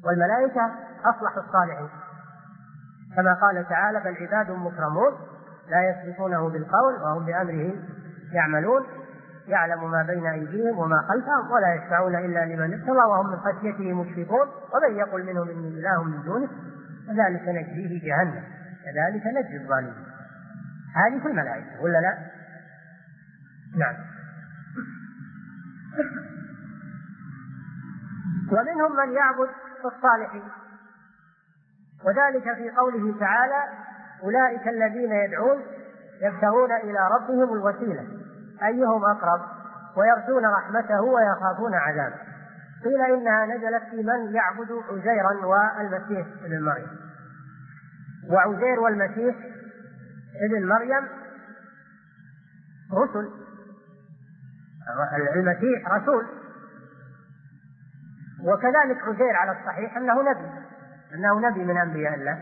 والملائكة أصلح الصالحين، كما قال تعالى: بل عباد مكرمون لا يسبقونه بالقول وهم بأمره يعملون، يعلم ما بين أيديهم وما خلفهم ولا يشفعون إلا لمن ارتضى وهم من خشيته مشفقون ومن يقل منهم إني إله من دونه وذلك نجزيه جهنم كذلك نجزي الظالمين. هذه في الملائكة ولا لا؟ نعم. ومنهم من يعبد الصالحين، وذلك في قوله تعالى: أولئك الذين يدعون يبتغون إلى ربهم الوسيلة أيهم أقرب ويرجون رحمته ويخافون عذابه. قيل إنها نزلت في من يعبد عزيرا والمسيح ابن مريم، وعزير والمسيح ابن مريم رسل، المسيح رسول، وكذلك عزير على الصحيح أنه نبي من أنبياء الله،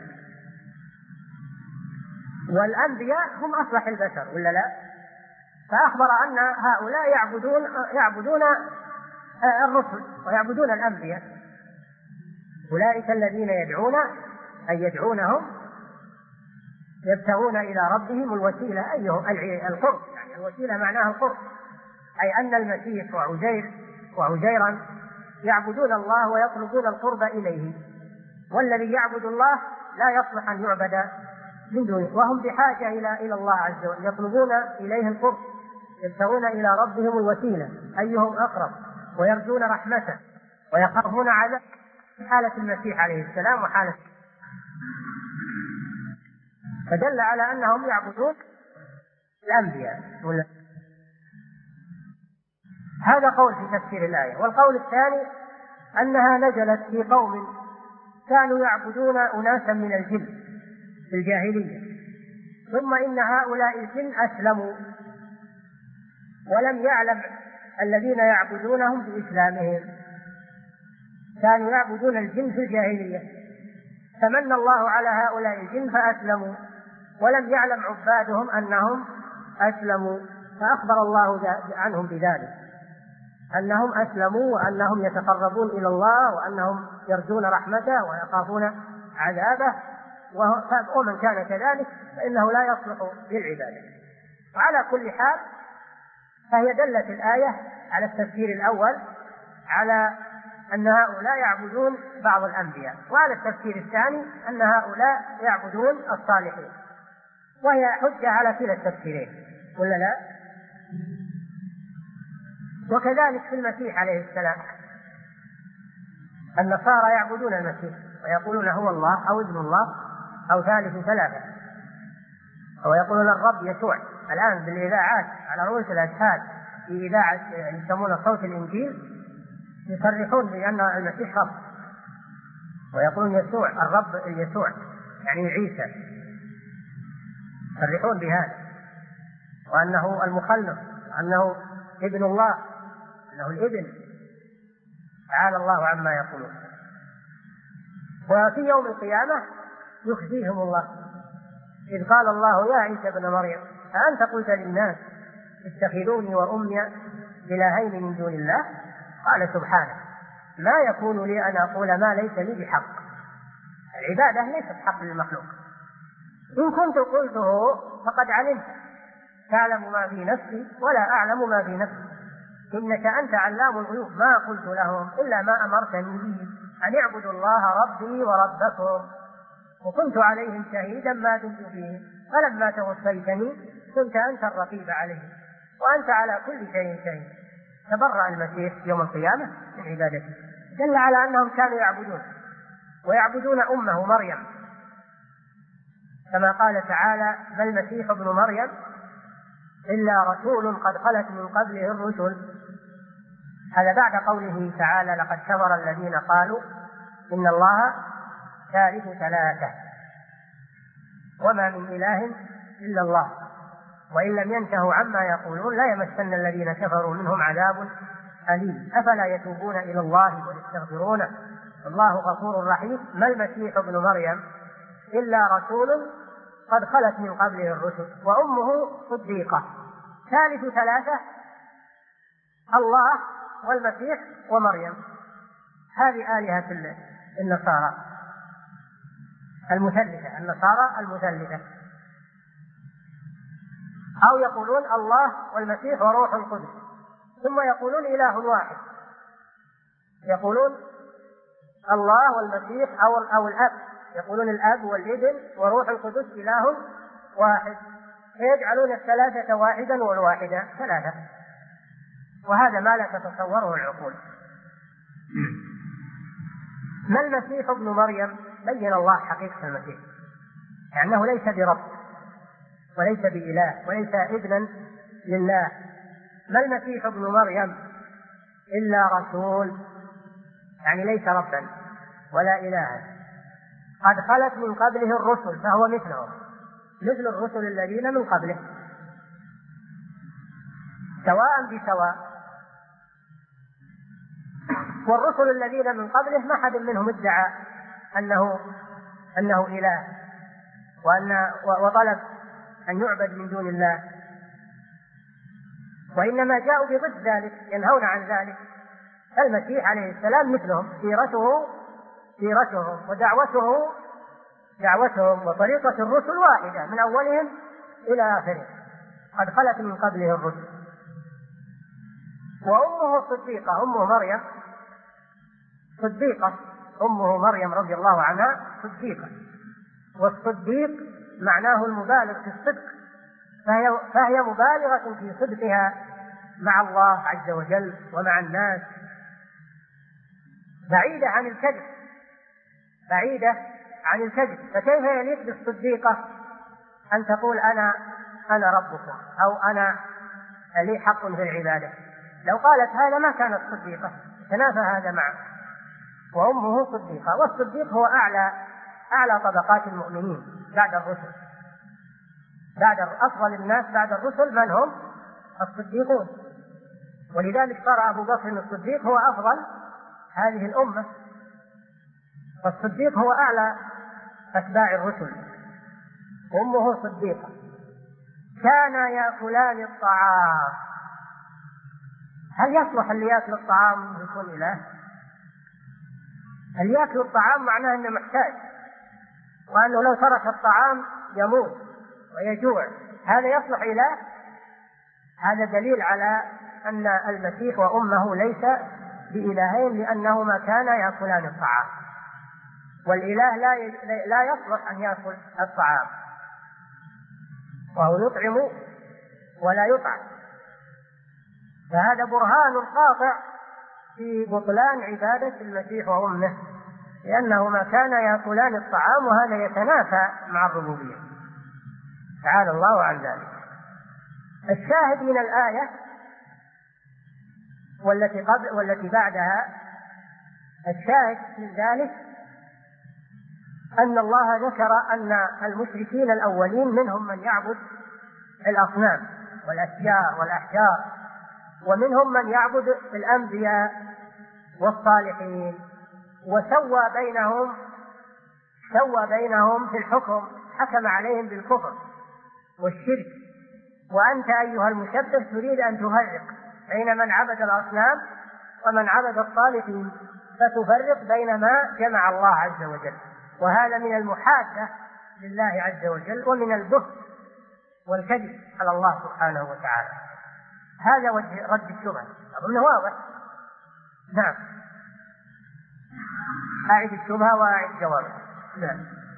والأنبياء هم أصلح البشر ولا لا؟ فأخبر أن هؤلاء يعبدون الرسل ويعبدون الأنبياء. أولئك الذين يدعون أي يدعونهم يبتغون إلى ربهم الوسيلة أيهم القرب، يعني الوسيلة معناها القرب، أي أن المسيح وعزيرا يعبدون الله ويطلبون القرب إليه، والذي يعبد الله لا يصلح أن يعبد من دونه، وهم بحاجة إلى الله عز وجل، يطلبون إليه القرب، يبتغون إلى ربهم الوسيلة أيهم أقرب ويرجون رحمته ويخافون عذابه، في حالة المسيح عليه السلام وحالة، فدل على أنهم يعبدون الأنبياء. هذا قول في تفسير الآية. والقول الثاني أنها نزلت في قوم كانوا يعبدون أناسا من الجن في الجاهلية، ثم إن هؤلاء الجن أسلموا ولم يعلم الذين يعبدونهم بإسلامهم، كانوا يعبدون الجن في الجاهلية، فمن الله على هؤلاء الجن فأسلموا ولم يعلم عبادهم أنهم أسلموا، فأخبر الله عنهم بذلك أنهم أسلموا وأنهم يتقربون إلى الله وأنهم يرجون رحمته ويخافون عذابه، ومن كان كذلك فإنه لا يصلح للعبادة. وعلى كل حال فهي دلت الآية على التفسير الأول على أن هؤلاء يعبدون بعض الأنبياء، وعلى التفسير الثاني أن هؤلاء يعبدون الصالحين، وهي حجة على كلا التفسيرين ولا لا؟ وكذلك في المسيح عليه السلام، النصارى يعبدون المسيح ويقولون هو الله أو ابن الله أو ثالث ثلاثة، ويقولون الرب يسوع. الآن بالإذاعات على رؤوس الأشهاد في إذاعة يسمون صوت الإنجيل يصرحون بأن المسيح رب، ويقولون يسوع الرب يسوع يعني عيسى، يصرحون بهذا، وأنه المخلص، أنه ابن الله، أنه الابن، تعالى الله عما يقولون. وفي يوم القيامة يخزيهم الله، إذ قال الله يا عيسى ابن مريم أأنت قلت للناس اتخذوني وأمي إلهين من دون الله؟ قال سبحانه ما يكون لي أن أقول ما ليس لي بحق. العبادة ليست حق للمخلوق، إن كنت قلته فقد علمت، تعلم ما في نفسي ولا أعلم ما في نفسي، إنك أنت علام الغيوب، ما قلت لهم إلا ما أمرتني به أن اعبدوا الله ربي وربكم، وكنت عليهم شهيدا ما دمت فيهم، فلما توفيتني كنت أنت الرقيب عليهم وأنت على كل شيء شهيد. تبرأ المسيح يوم القيامة من عبادته، دل على أنهم كانوا يعبدون أمه مريم، كما قال تعالى ما المسيح ابن مريم إلا رسول قد خلت من قبله الرسل. هذا بعد قوله تعالى لقد كفر الذين قالوا إن الله ثالث ثلاثة وما من إله إلا الله وإن لم ينتهوا عما يقولون لا يمسن الذين كفروا منهم عذاب أليم أفلا يتوبون إلى الله ويستغفرونه والله غفور رحيم. ما المسيح ابن مريم إلا رسول قد خلت من قبله الرسل وأمه صديقة، ثالث ثلاثة الله والمسيح ومريم، هذه آلهة النصارى المثلثة، أو يقولون الله والمسيح وروح القدس، ثم يقولون إله واحد، يقولون الله والمسيح أو الأب، يقولون الأب والابن وروح القدس إله واحد، فيجعلون الثلاثة واحدا والواحدة ثلاثة، وهذا ما لا تتصوره العقول. ما المسيح ابن مريم؟ بين الله حقيقة المسيح، لأنه ليس برب وليس بإله وليس ابنا لله. ما المسيح ابن مريم إلا رسول، يعني ليس ربا ولا إلها، قد خلت من قبله الرسل فهو مثلهم، مثل الرسل الذين من قبله سواء بسواء. والرسل الذين من قبله ما حد منهم ادعى أنه إله وطلب أن يعبد من دون الله، وإنما جاءوا بضد ذلك، ينهون عن ذلك. المسيح عليه السلام مثلهم، سيرتهم ودعوتهم وطريقة الرسل واحدة من أولهم إلى آخرهم، قد خلت من قبله الرسل. وأمه صديقة، أمه مريم رضي الله عنها صديقة، والصديق معناه المبالغ في الصدق، فهي مبالغة في صدقها مع الله عز وجل ومع الناس، بعيدة عن الكذب. فكيف يليق بالصديقة أن تقول أنا ربكم أو أنا لي حق في العبادة؟ لو قالت هذا ما كانت صديقة، تنافى هذا معه. وأمه صديقة، والصديق هو أعلى طبقات المؤمنين بعد الرسل، بعد أفضل الناس بعد الرسل من هم؟ الصديقون. ولذلك صار أبو بكر الصديق هو أفضل هذه الأمة، والصديق هو أعلى أتباع الرسل. أمه صديقة. كانا يأكلان الطعام. هل يصلح اللي يأكل الطعام يكون إله؟ اللي يأكل الطعام معناه أنه محتاج، وأنه لو ترك الطعام يموت ويجوع، هذا يصلح إله؟ هذا دليل على أن المسيح وأمه ليس بإلهين، لأنهما كانا يأكلان الطعام، والإله لا يصلح أن يأكل الطعام، وهو يطعم ولا يطعم. فهذا برهان قاطع في بطلان عبادة المسيح وأمه، لأنهما كانا يأكلان الطعام، وهذا يتنافى مع الربوبية، تعالى الله عن ذلك. الشاهد من الآية والتي بعدها، الشاهد من ذلك أن الله ذكر أن المشركين الأولين منهم من يعبد الأصنام والأشجار والأحجار، ومنهم من يعبد الأنبياء والصالحين، وسوى بينهم في الحكم، حكم عليهم بالكفر والشرك. وأنت أيها المشبه تريد أن تفرق بين من عبد الأصنام ومن عبد الصالحين، فتفرق بين ما جمع الله عز وجل، وهذا من المحادة لله عز وجل ومن البهت والكذب على الله سبحانه وتعالى. هذا وجه رد الشبهة، أظنه واضح. نعم، أعد الشبهة وأعد جوابها. نعم.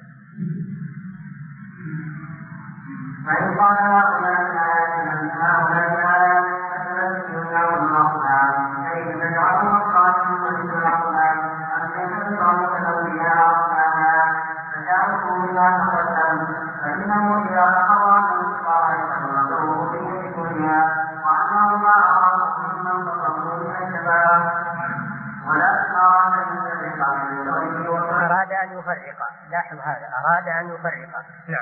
أراد أن يفرق، لاحظ هذا، أراد أن يفرق. نعم.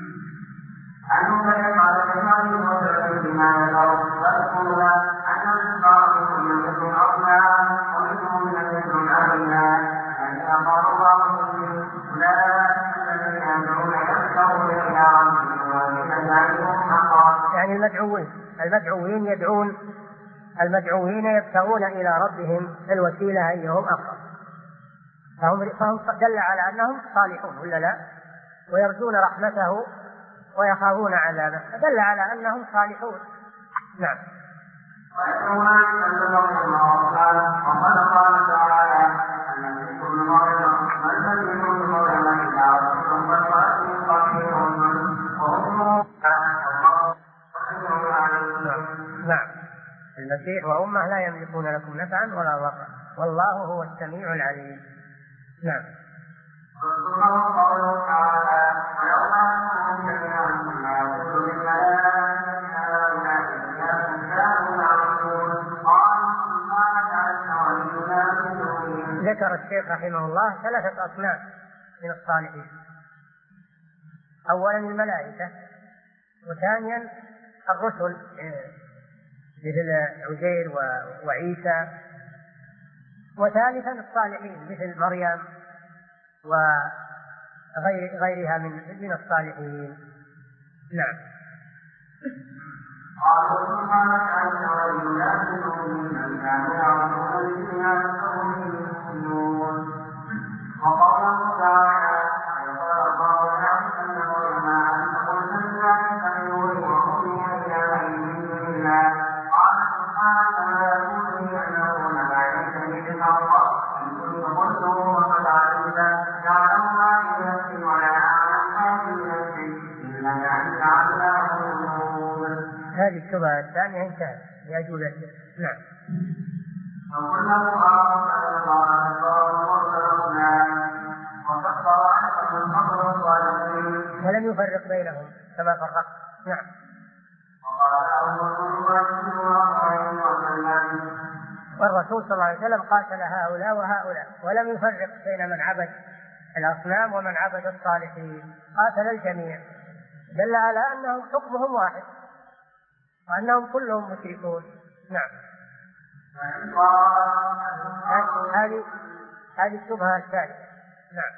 يعني المدعوين يبتغون إلى ربهم الوسيلة أيهم أقرب. فهم دل على أنهم صالحون ولا لا؟ ويرجون رحمته ويخافون عذابه، فدل على أنهم صالحون. نعم. نعم. المسيح وأمه لا يملكون لكم نفعا ولا ضرا والله هو السميع العليم. نعم. ذكر الشيخ رحمه الله 3 أصناف من الصالحين: أولا الملائكة، وثانيا الرسل مثل عزير وعيسى، وثالثا الصالحين مثل مريم وغيرها من الصالحين. نعم. هذه الشبهة الثانية انتهت يجوز. نعم. ولم يفرق بينهم كما فرق. نعم. والرسول صلى الله عليه وسلم قاتل هؤلاء وهؤلاء ولم يفرق بين من عبد الأصنام ومن عبد الصالحين، قاتل الجميع، دل على أنهم حكمهم واحد وأنهم كلهم مشركون. نعم. هذه الشبهة الثالثة. نعم.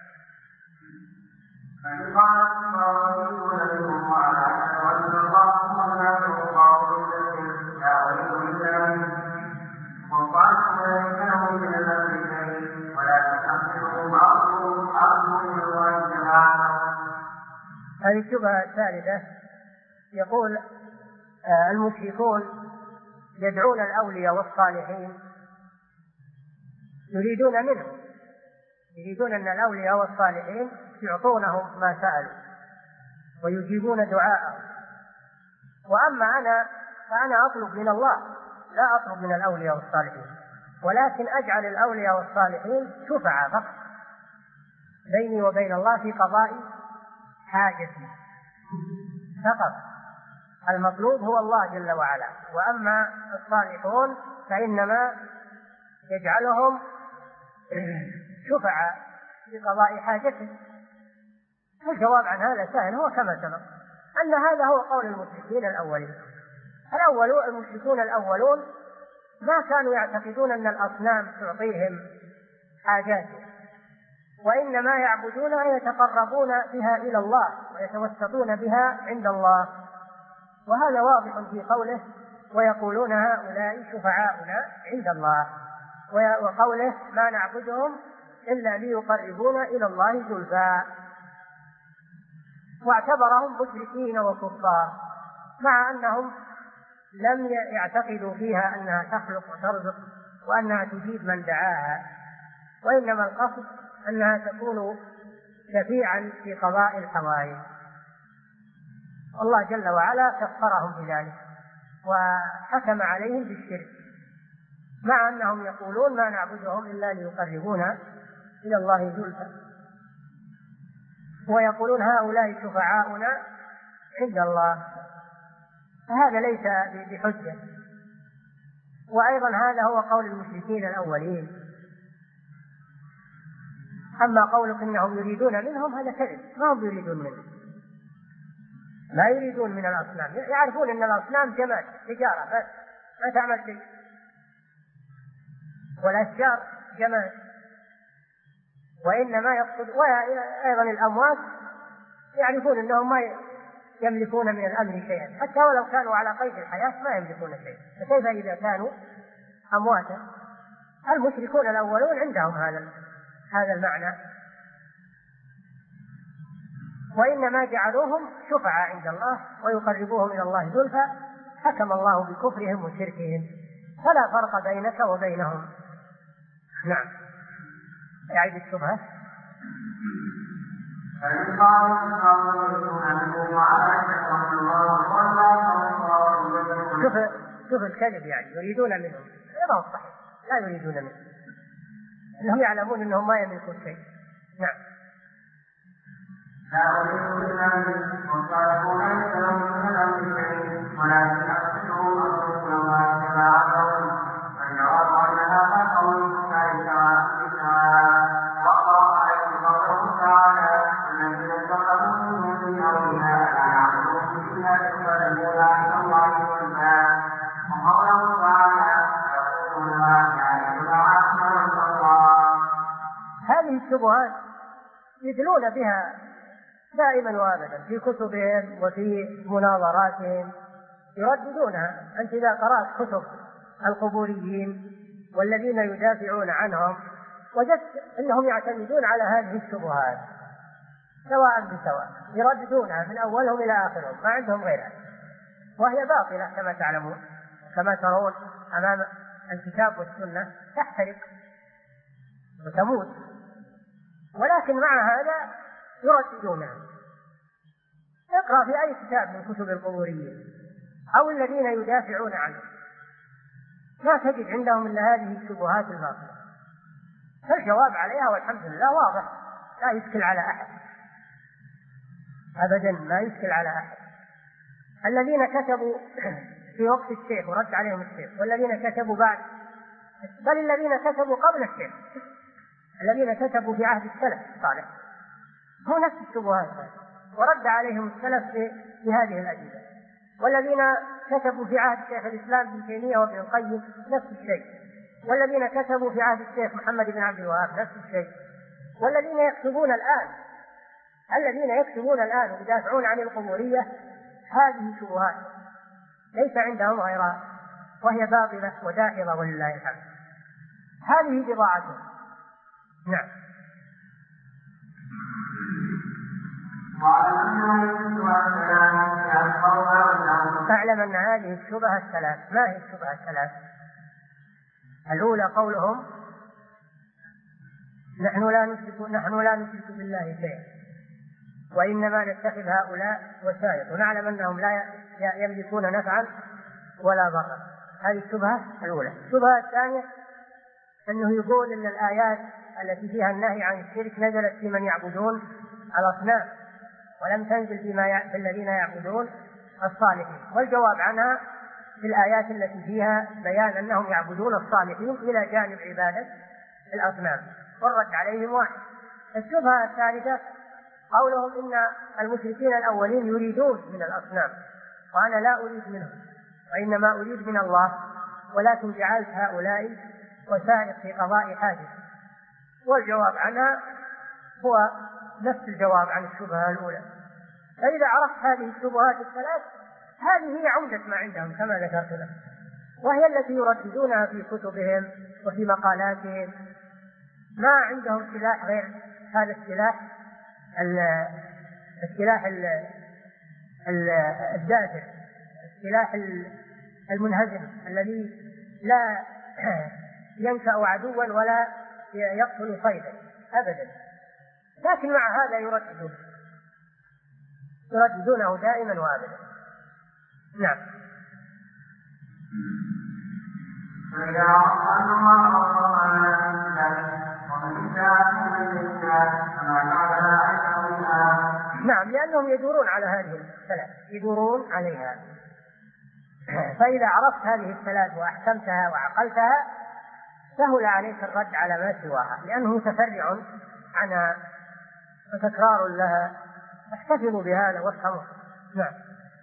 هذه الشبهة الثالثة يقول المشركون يدعون الأولياء والصالحين، يريدون أن الأولياء والصالحين يعطونهم ما سألوا ويجيبون دعاءهم، وأما أنا فأنا أطلب من الله لا أطلب من الأولياء والصالحين، ولكن أجعل الأولياء والصالحين شفعاء فقط بيني وبين الله في قضاء حاجتي فقط. المطلوب هو الله جل وعلا، وأما الصالحون فإنما يجعلهم شفعاء في قضاء حاجته. الجواب عن هذا سهل، هو كما سبق أن هذا هو قول المشركين الأولين. المشركون الأولون ما كانوا يعتقدون أن الأصنام تعطيهم حاجاتهم، وإنما يعبدون ويتقربون بها إلى الله ويتوسطون بها عند الله، وهذا واضح في قوله ويقولون هؤلاء شفعاؤنا عند الله، وقوله ما نعبدهم إلا ليقربونا إلى الله زلفى، واعتبرهم مشركين وكفار مع أنهم لم يعتقدوا فيها أنها تخلق وترزق وأنها تجيب من دعاها، وإنما القصد أنها تكون شفيعا في قضاء الحوائج. الله جل وعلا كفرهم بذلك وحكم عليهم بالشرك، مع أنهم يقولون ما نعبدهم إلا ليقربونا إلى الله زلفى، ويقولون هؤلاء شفعاؤنا عند الله، فهذا ليس بحجة. وأيضا هذا هو قول المشركين الأولين. أما قولك إنهم يريدون منهم هذا كذب، ما هم يريدون منهم، لا يريدون من الأصنام، يعرفون أن الأصنام جماد تجارة بس ما تعمل شيء، والأشجار جماد، وإنما يقصد. وأيضا الأموات يعرفون أنهم ما يملكون من الأمر شيئا، حتى ولو كانوا على قيد الحياة ما يملكون شيئا، فكيف إذا كانوا أمواتا؟ المشركون الأولون عندهم هذا المعنى. وإنما جعلوهم شفعاء عند الله ويقربوهم إلى الله زلفى، حكم الله بكفرهم وشركهم، فلا فرق بينك وبينهم. نعم. يعيد الشبهة. شوف الكذب، يعني يريدون منهم، هذا هو الصحيح، لا يريدون منهم، انهم يعلمون انهم ما يملكون شيء. نعم. لا أريد إلا أن وصالحوا ليس لهم من الأمر شيء ولكن أقصدهم أنفسهم واتباعهم فالجواب أنها قول الله تعالى وأقرأ عليهم قوله تعالى الذين اتخذوا من دونه أولياء لا يعبدون إلا يقربون إلى الله زلفى وقوله تعالى يقولون هذه الله. هذه الشبهات يدلون بها دائما وابدا في كتبهم وفي مناظراتهم، يرددونها. أنت إذا قرأت كتب القبوريين والذين يدافعون عنهم وجدت أنهم يعتمدون على هذه الشبهات سواء بسواء، يرددونها من أولهم إلى آخرهم، ما عندهم غيرها، وهي باطلة كما تعلمون، كما ترون أمام الكتاب والسنة تحترق وتموت، ولكن مع هذا يرددونها. اقرأ في أي كتاب من كتب القبوريين أو الذين يدافعون عنه لا تجد عندهم إلا هذه الشبهات الباطلة، فالجواب عليها والحمد لله واضح، لا يشكل على أحد أبدا، لا يشكل على أحد. الذين كتبوا في وقت الشيخ ورد عليهم الشيخ، والذين كتبوا بعد، بل الذين كتبوا قبل الشيخ، الذين كتبوا في عهد السلف الصالح، هو نفس الشبهات ورد عليهم السلف بهذه الأدلة. والذين كتبوا في عهد الشيخ الإسلام ابن تيمية وابن القيم نفس الشيء، والذين كتبوا في عهد الشيخ محمد بن عبد الوهاب نفس الشيء، والذين يكتبون الآن ويدافعون عن القبورية هذه شبهات ليس عندهم غيرها، وهي باطلة وداحضة ولله الحمد. هذه بضاعتهم. نعم. فاعلم أن هذه الشبهة الثلاث. ما هي الشبهة الثلاث؟ الأولى قولهم نحن لا نشرك بالله شيئا وإنما نتخذ هؤلاء وسائط ونعلم أنهم لا يملكون نفعا ولا ضرا. هذه الشبهة الأولى. الشبهة الثانية أنه يقول أن الآيات التي فيها النهي عن الشرك نزلت في من يعبدون الأصنام ولم تنزل في الذين يعبدون الصالحين، والجواب عنها في الآيات التي فيها بيان أنهم يعبدون الصالحين إلى جانب عبادة الأصنام، والرد عليهم واحد. الشبهة الثالثة قولهم إن المشركين الأولين يريدون من الأصنام وأنا لا أريد منهم وإنما أريد من الله، ولكن جعلت هؤلاء وسائط في قضاء حاجة، والجواب عنها هو نفس الجواب عن الشبهة الأولى. فإذا عرفت هذه الشبهات الثلاث هذه هي عمدة ما عندهم كما ذكرت لك، وهي التي يرددونها في كتبهم وفي مقالاتهم. ما عندهم سلاح غير هذا السلاح الدافع، السلاح المنهزم الذي لا ينكأ عدوا ولا يقتل صيدا أبدا، لكن مع هذا يرددونه دائما وابدا. نعم. نعم، لأنهم يدورون على هذه الثلاث، يدورون عليها. فإذا عرفت هذه الثلاث وأحكمتها وعقلتها سهل عليك الرد على ما سواها، لأنه متفرع عنها وتكرار لها. احتفظوا بهذا وافهموا. نعم.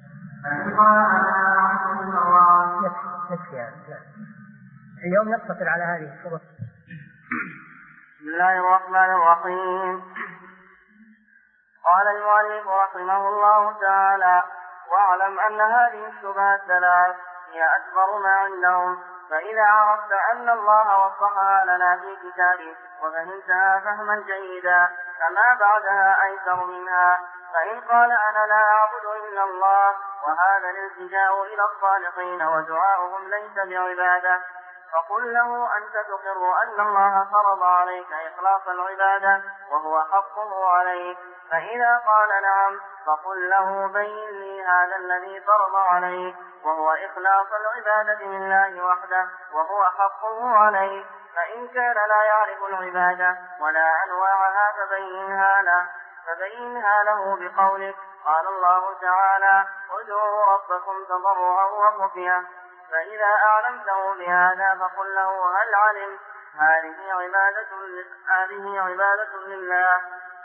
اليوم نقتصر على هذه الشبهة. بسم الله الرحمن الرحيم. قال المؤلف رحمه الله تعالى: واعلم أن هذه الشبهات الثلاث هي أكبر ما عندهم، فإذا عرفت أن الله وصفها لنا في كتابه وفهمتها فهما جيدا فما بعدها أيسر منها. فإن قال أنا لا أعبد إلا الله وهذا الالتجاء إلى الصالحين ودعاؤهم ليس بعبادة، فقل له أنت تقر أن الله فرض عليك إخلاص العبادة وهو حقه عليك. فإذا قال نعم فقل له بين لي هذا الذي فرض عليك وهو إخلاص العبادة لله وحده وهو حقه عليك. فإن كان لا يعرف العبادة ولا أنواعها فبينها له بقولك قال الله تعالى ادعوا ربكم تضرعا وخفية. فإذا أعلمته بهذا فقل له هل علمت هذه عبادة لله؟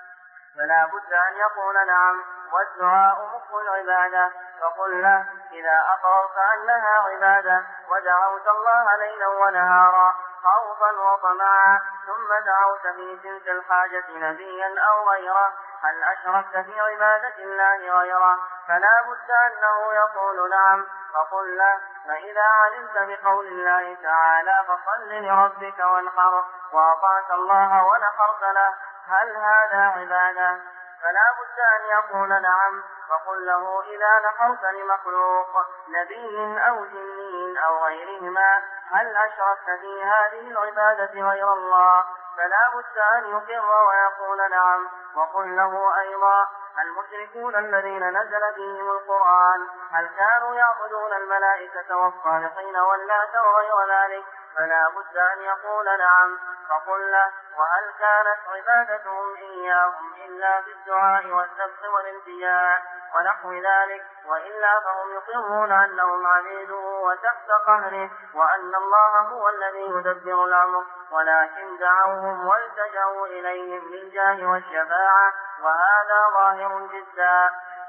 فلا بد أن يقول نعم والدعاء مخ العبادة. فقل له إذا أقررت أنها عبادة ودعوت الله ليلا ونهارا خوفا وطمعا ثم دعوت في تلك الحاجة نبيا أو غيره هل أشركت في عبادة الله غيره؟ فلا بد أنه يقول نعم. فقل له فإذا علمت بقول الله تعالى فصل لربك وانحر وأطعت الله ونحرت له هل هذا عبادة؟ فلا بد أن يقول نعم. فقل له إذا نحرت لمخلوق نبي أو جني أو غيرهما هل أشركت في هذه العبادة غير الله؟ فلا بد أن يقر ويقول نعم. وقل له أيضا المشركون الذين نزل فيهم القرآن هل كانوا يعبدون الملائكة والصالحين واللات وغير ذلك؟ فلا بد أن يقول نعم. فقل له وهل كانت عبادتهم إياهم إلا بالدعاء والذبح والالتجاء ونحو ذلك؟ وإلا فهم يقرون أنهم عبيده وتحت قهره وأن الله هو الذي يدبر الأمر ولكن دعوهم والتجأوا إليهم بالجاه والشفاعة وهذا ظاهر جدا.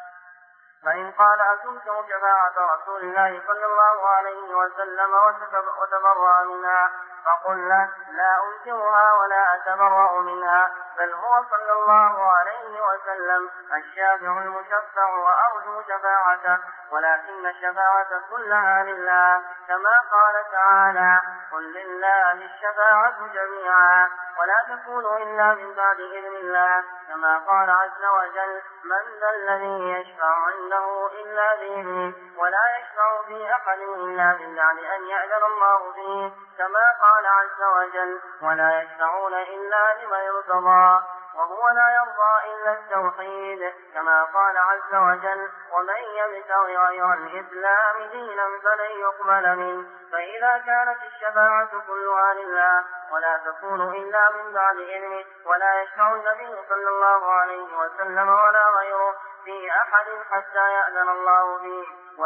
فإن قال أتنكر شفاعة رسول الله صلى الله عليه وسلم وتبرأ منها فقل له لا أنكرها ولا أتبرأ منها بل هو صلى الله عليه وسلم الشافع المشفع وأرجو شفاعته ولكن الشفاعة كلها لله كما قال تعالى قل لله الشفاعة جميعا ولا تكون إلا من بعد إذن الله كما قال عز وجل من ذا الذي يشفع عنده إلا بإذنه ولا يشفع في أحد إلا من بعد أن يأذن الله فيه كما قال عز وجل ولا يشفعون إلا لمن يرتضى وهو لا يرضى إلا التوحيد كما قال عز وجل ومن يبتغ غير الإسلام دينا فلن يقبل منه. فإذا كانت الشفاعة كلها لله ولا تكون إلا من بعد إذنه ولا يشفع النبي صلى الله عليه وسلم ولا غيره في أحد حتى يأذن الله فيه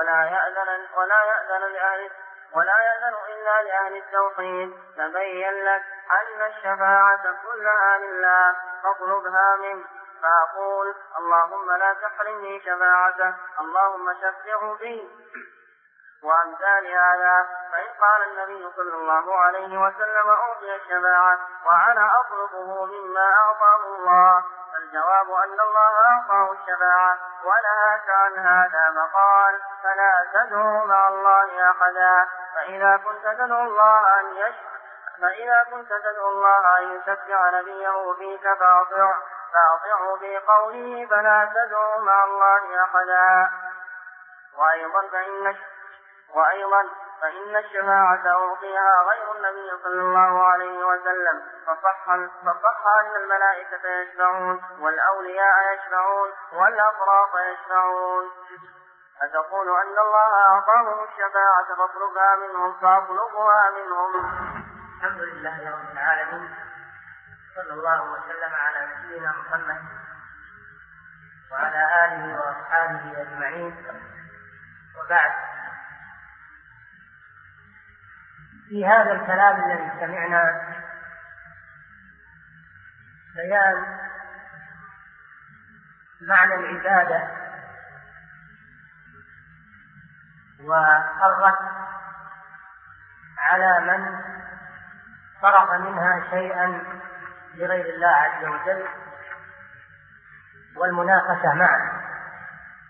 ولا يأذن إلا لأهل التوحيد تبين لك أن الشفاعة كلها لله فاطلبها منه. فأقول اللهم لا تحرمني شفاعته اللهم شفعه بي وأمثال هذا. فإن قال النبي صلى الله عليه وسلم أعطي الشفاعة وأنا أطلبه مما أعطاه الله فالجواب أن الله أعطاه الشفاعة ونهاك عن هذا فقال فلا تدعوا مع الله أحدا. فإذا كنت تدعو الله أن يشفع نبيه فيك فأطعه في قوله فلا تدعوا مع الله أحدا. وأيضا فإن الشفاعة أعطيها غير النبي صلى الله عليه وسلم فصح أن الملائكة يشفعون والأولياء يشفعون والأفراط يشفعون. أتقول أن الله أعطاهم الشفاعة فاطلبها منهم الحمد لله رب العالمين صلى الله وسلم على نبينا محمد وعلى آله وأصحابه أجمعين. وبعد في هذا الكلام الذي سمعنا بيان معنى العبادة والرد على من صرف منها شيئا لغير الله عز وجل والمناقشة معه.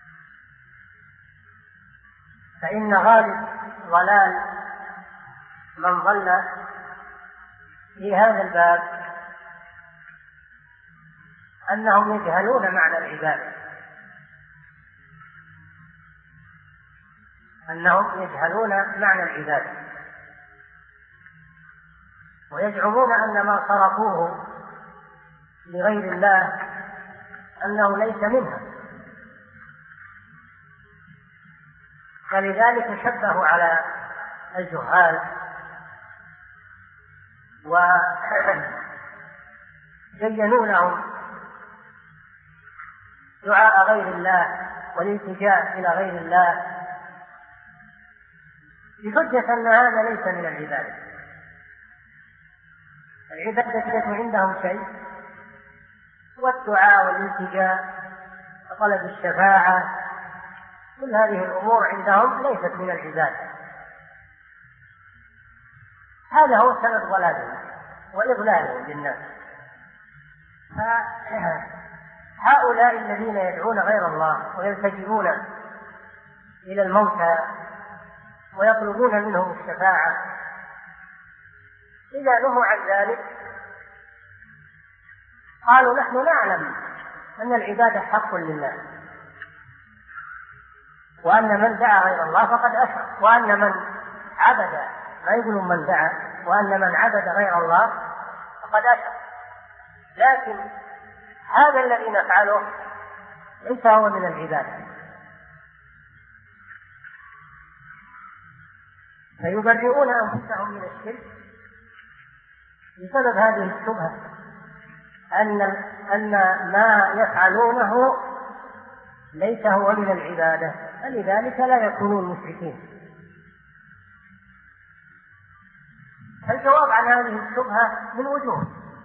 فإن غالب ضلال من ظن في هذا الباب أنهم يجهلون معنى العبادة، أنهم يجهلون معنى العبادة ويزعمون أن ما صرفوه لغير الله أنه ليس منها، فلذلك شبهوا على الجهال وزينوا لهم دعاء غير الله والالتجاء إلى غير الله بحجة أن هذا ليس من العبادة. العبادة عندهم شيء، والدعاء والالتجاء وطلب الشفاعة كل هذه الأمور عندهم ليست من العبادة. هذا هو سبب ضلالهم وإضلالهم للناس. هؤلاء الذين يدعون غير الله ويلتجئون إلى الموتى ويطلبون منهم الشفاعة، إذا نهوا عن ذلك قالوا نحن نعلم أن العبادة حق لله، وأن من دعا غير الله فقد أشرك، وأن من عبد، ما يقولون من دعا، وأن من عبد غير الله فقد أشرك. لكن هذا الذي نفعله ليس هو من العبادة، فيبرئون أنفسهم من الشرك بسبب هذه الشبهة أن ما يفعلونه ليس هو من العبادة، فلذلك لا يكونون مشركين. الجواب عن هذه الشبهة من وجوه.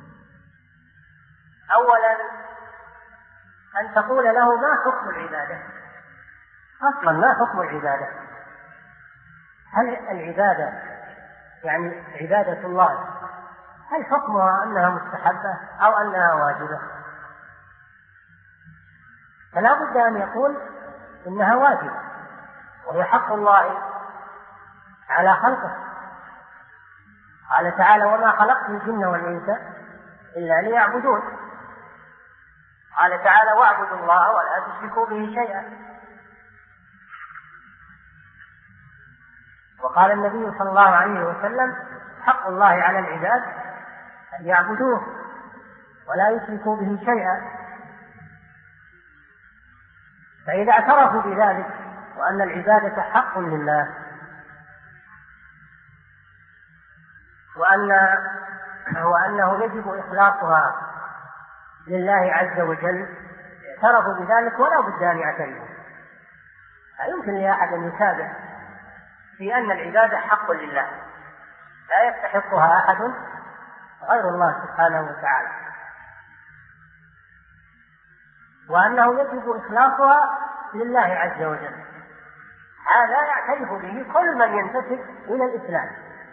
أولا أن تقول له ما حكم العبادة؟ أصلا ما حكم العبادة؟ هل العبادة يعني عبادة الله هل حكمها أنها مستحبة أو أنها واجبة؟ فلا بد أن يقول إنها واجبة، وهي حق الله على خلقه. قال تعالى وما خلقت الجن والإنس إلا ليعبدون. قال تعالى واعبدوا الله ولا تشركوا به شيئا. وقال النبي صلى الله عليه وسلم حق الله على العباد أن يعبدوه ولا يشركوا به شيئا. فإذا اعترفوا بذلك وأن العبادة حق لله وأنه يجب إخلاصها لله عز وجل، اعترفوا بذلك ولا بد أن يعترفوا. لا يمكن لأحد أن يتابع في أن العبادة حق لله لا يستحقها أحد غير الله سبحانه وتعالى، وأنه يجب إخلاصها لله عز وجل. هذا يعترف به كل من ينتسب إلى الإسلام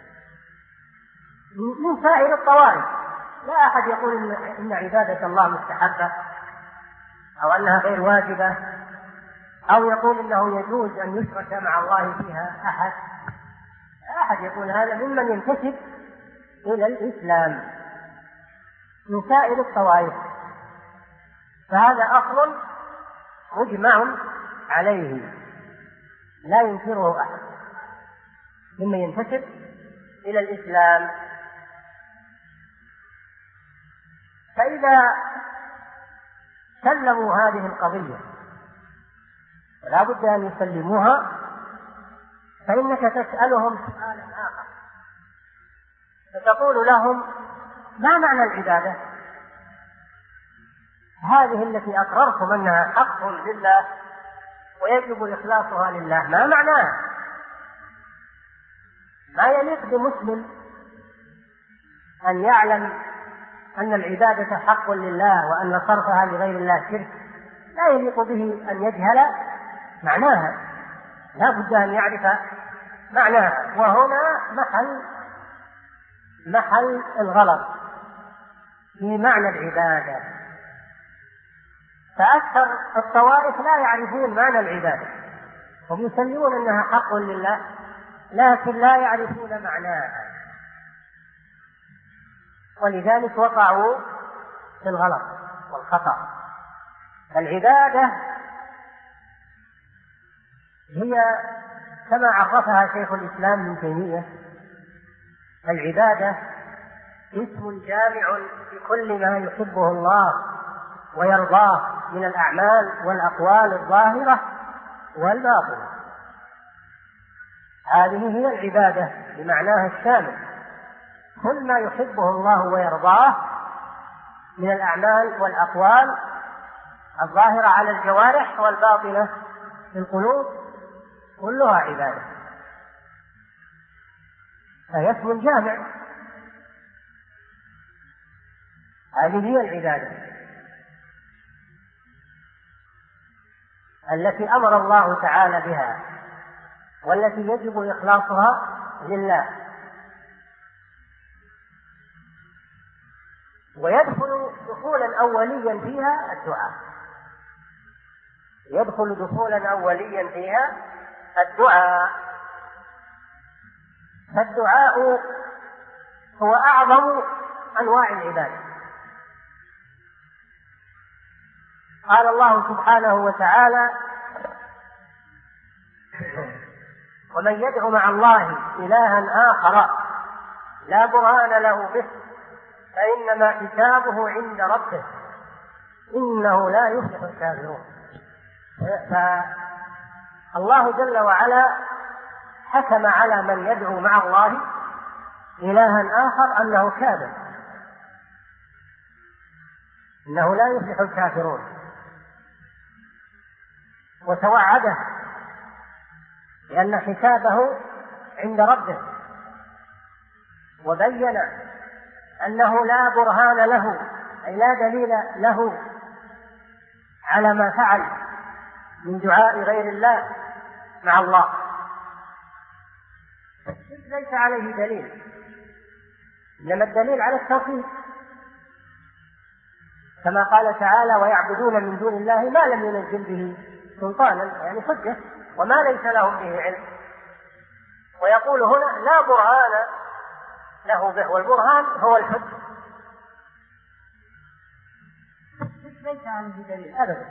من سائر الطوائف. لا أحد يقول إن عبادة الله مستحبة أو أنها غير واجبة، أو يقول إنه يجوز أن يشرك مع الله فيها أحد. لا أحد يقول هذا ممن ينتسب إلى الإسلام من سائر الطوائف. فهذا أصل مجمع عليه لا ينكره أحد ممن ينتسب إلى الإسلام. فإذا سلموا هذه القضية ولا بد أن يسلموها، فإنك تسألهم سؤالا آخر فتقول لهم ما معنى العبادة هذه التي أقررتم أنها حق لله ويجب إخلاصها لله؟ ما معناها؟ ما يليق بمسلم أن يعلم أن العبادة حق لله وأن صرفها لغير الله شرك. لا يليق به أن يجهل معناها، لا بد أن يعرف معناها. وهنا محل الغلط في معنى العبادة. فأكثر الطوائف لا يعرفون معنى العبادة، هم يسلمون أنها حق لله لكن لا يعرفون معناها. ولذلك وقعوا في الغلط والخطأ. العبادة هي كما عرفها شيخ الإسلام ابن تيمية: العبادة اسم جامع لكل ما يحبه الله ويرضاه من الأعمال والأقوال الظاهرة والباطنة. هذه هي العبادة بمعناها الشامل، كل ما يحبه الله ويرضاه من الأعمال والأقوال الظاهرة على الجوارح والباطنة في القلوب كلها عبادة، فهي اسم جامع. هذه هي العبادة التي أمر الله تعالى بها والتي يجب إخلاصها لله. ويدخل دخولا أوليا فيها الدعاء، يدخل دخولا أوليا فيها الدعاء. فالدعاء هو أعظم أنواع العبادة. قال الله سبحانه وتعالى: ومن يدع مع الله إلها آخر لا برهان له به فإنما حسابه عند ربه إنه لا يفلح الكافرون. فالله جل وعلا حكم على من يدعو مع الله إلها آخر أنه كافر، إنه لا يفلح الكافرون، وتوعده لأن حسابه عند ربه، وبين أنه لا برهان له أي لا دليل له على ما فعل من دعاء غير الله مع الله، ليس عليه دليل، إنما الدليل على التوحيد، كما قال تعالى: ويعبدون من دون الله ما لم ينزل به سلطانا، يعني حجة، وما ليس لهم به علم. ويقول هنا: لا برهان له به، والبرهان هو الحجة، ليس عليه دليل أبدا،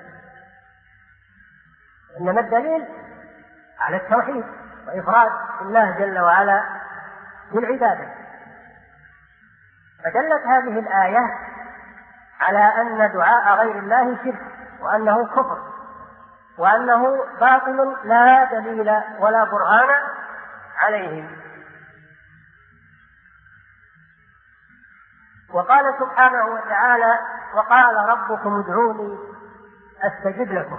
إنما الدليل على التوحيد وإفراد الله جل وعلا بالعبادة. فدلت هذه الآية على أن دعاء غير الله شرك، وأنه كفر، وأنه باطل لا دليل ولا برهان عليه. وقال سبحانه وتعالى: وقال ربكم ادعوني أستجب لكم،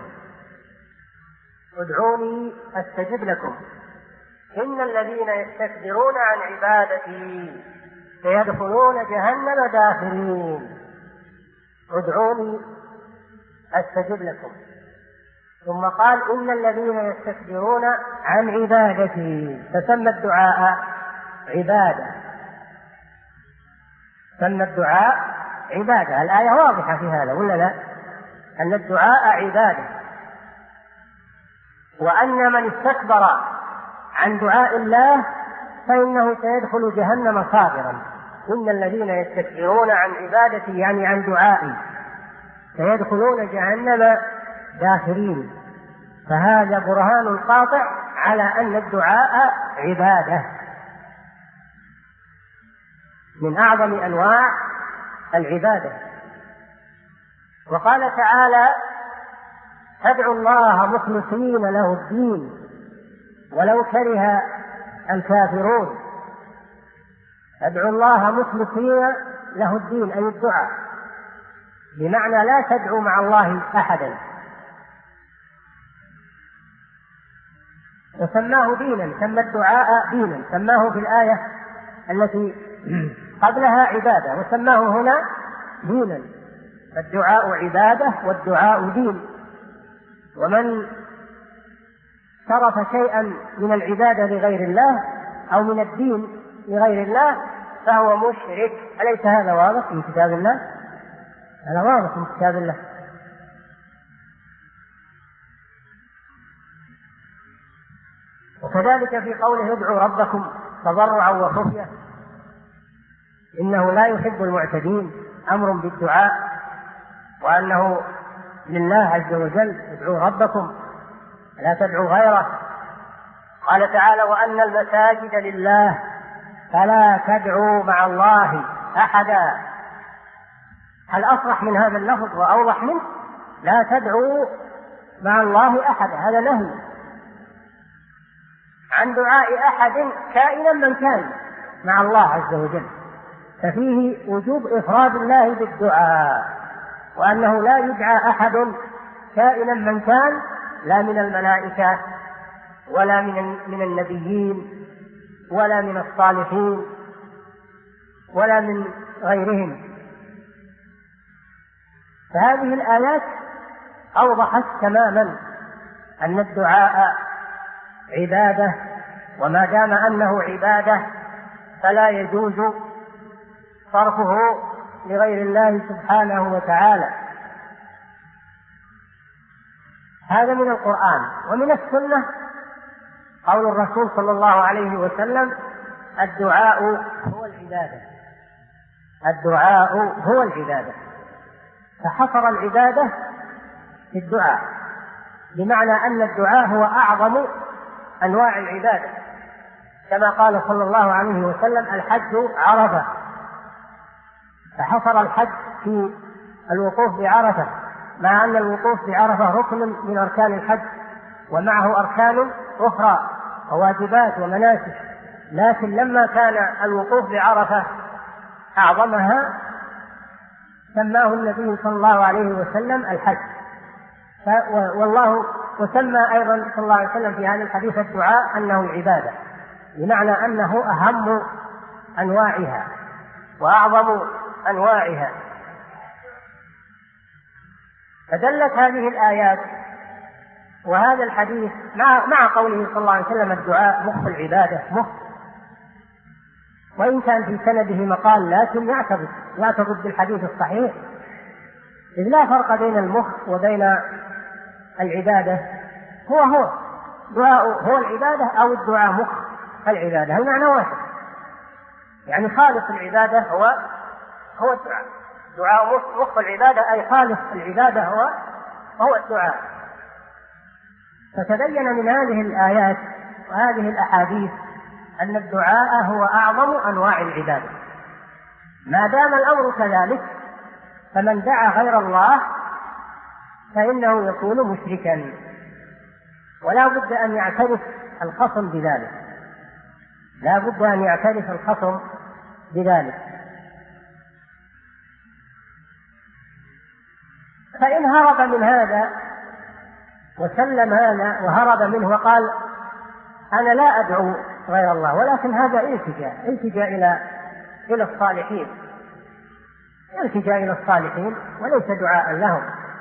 ادعوني أستجب لكم إن الذين يستكبرون عن عبادتي سيدخلون جهنم داخرين. ادعوني أستجب لكم، ثم قال: إن الذين يستكبرون عن عبادتي، فسمى الدعاء عبادة، سمى الدعاء عبادة. الآية واضحة في هذا ولا لا؟ أن الدعاء عبادة، وأن من استكبر عن دعاء الله فإنه سيدخل جهنم صاغرا. إن الذين يستكبرون عن عبادتي يعني عن دعائي سيدخلون جهنم داخرين. فهذا برهان قاطع على أن الدعاء عبادة من أعظم أنواع العبادة. وقال تعالى: فادعوا الله مخلصين له الدين ولو كره الكافرون. ادعوا الله مخلصين له الدين أي الدعاء، بمعنى لا تدعوا مع الله أحدا. وسماه دينا، سمى الدعاء دينا، سماه في الآية التي قبلها عبادة، وسماه هنا دينا. الدعاء عبادة والدعاء دين، ومن صرف شيئا من العبادة لغير الله أو من الدين لغير الله فهو مشرك. أليس هذا واضح من كتاب الله؟ هذا واضح من كتاب الله. وكذلك في قوله: ادعوا ربكم تضرعا وخفية، إنه لا يحب المعتدين، أمر بالدعاء، وأنه لله عز وجل، ادعوا ربكم لا تدعوا غيره. قال تعالى: وأن المساجد لله فلا تدعوا مع الله أحدا. هل أصرح من هذا اللفظ وأوضح منه؟ لا تدعوا مع الله أحدا، هذا نهي عن دعاء أحد كائنا من كان مع الله عز وجل، ففيه وجوب إفراد الله بالدعاء، وأنه لا يدعى أحد كائنا من كان، لا من الملائكة ولا من النبيين ولا من الصالحين ولا من غيرهم. فهذه الآيات أوضحت تماما أن الدعاء عبادة، وما دام أنه عبادة فلا يجوز صرفه لغير الله سبحانه وتعالى. هذا من القرآن. ومن السنة قول الرسول صلى الله عليه وسلم: الدعاء هو العبادة. الدعاء هو العبادة، فحصر العبادة في الدعاء، بمعنى أن الدعاء هو أعظم أنواع العبادة، كما قال صلى الله عليه وسلم: الحج عرفة، فحصر الحج في الوقوف بعرفة، مع أن الوقوف بعرفة ركن من أركان الحج، ومعه أركان أخرى وواجبات ومناسك، لكن لما كان الوقوف بعرفة أعظمها سماه النبي صلى الله عليه وسلم الحج. وسمى أيضا صلى الله عليه وسلم في هذا الحديث الدعاء أنه العبادة، بمعنى أنه أهم أنواعها وأعظم أنواعها. فدلت هذه الآيات وهذا الحديث مع قوله صلى الله عليه وسلم: الدعاء مخ العبادة، مخ، وإن كان في سنده مقال لكن يعتقد بالحديث الصحيح، إذ لا فرق بين المخ وبين العبادة. هو دعاء هو العبادة أو الدعاء مخ العبادة، المعنى واحد، يعني خالص العبادة هو الدعاء. دعاء مخ العبادة أي خالص العبادة هو الدعاء. فتبين من هذه الآيات وهذه الأحاديث أن الدعاء هو أعظم أنواع العبادة. ما دام الأمر كذلك فمن دعا غير الله فإنه يكون مشركا، ولا بد أن يعترف الخصم بذلك، لا بد أن يعترف الخصم بذلك. فإن هرب من هذا وسلم هذا وهرب منه وقال: أنا لا أدعو غير الله، ولكن هذا التجاء إلى الصالحين، التجاء إلى الصالحين وليس دعاء لهم،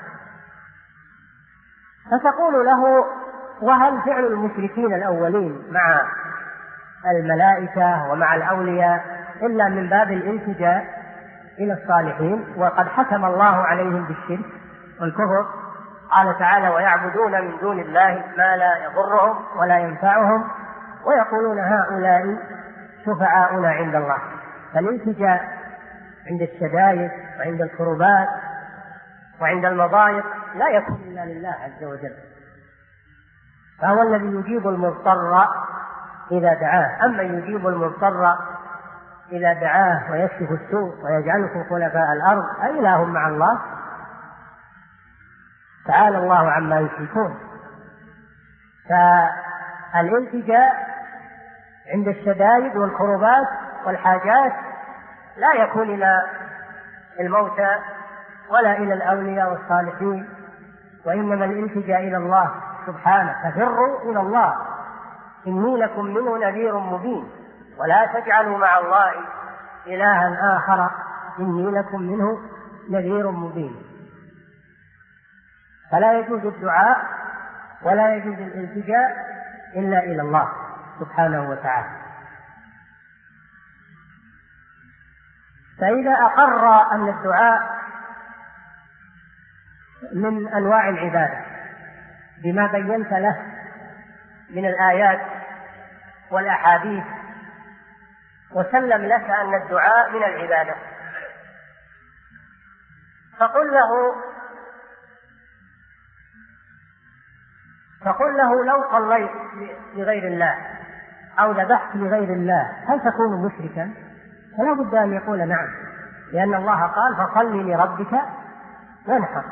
فتقول له: وهل فعل المشركين الأولين مع الملائكة ومع الأولياء إلا من باب الالتجاء إلى الصالحين، وقد حكم الله عليهم بالشرك والكفر؟ قال تعالى: ويعبدون من دون الله ما لا يضرهم ولا ينفعهم ويقولون هؤلاء شفعاؤنا عند الله. فالالتجاء عند الشدائد وعند الكربات وعند المضايق لا يكون إلا لله عز وجل، فهو الذي يجيب المضطر إذا دعاه. أما يجيب المضطر إذا دعاه ويكشف السوء ويجعلكم خلفاء الأرض أإله مع الله؟ تعالى الله عما يشركون. فالالتجاء عند الشدائد والكربات والحاجات لا يكون إلى الموتى ولا إلى الأولياء والصالحين، وإنما الالتجاء إلى الله سبحانه. ففروا إلى الله، إني لكم منه نذير مبين، ولا تجعلوا مع الله إلها آخر إني لكم منه نذير مبين. فلا يجوز الدعاء ولا يجوز الالتجاء إلا إلى الله سبحانه وتعالى. فإذا أقر أن الدعاء من أنواع العبادة بما بينت له من الآيات والأحاديث وسلم لك أن الدعاء من العبادة، فقل له لو صليت لغير الله أو ذبحت لغير الله هل تكون مشركا؟ فلا بد أن يقول نعم، لأن الله قال فصل لربك وانحر.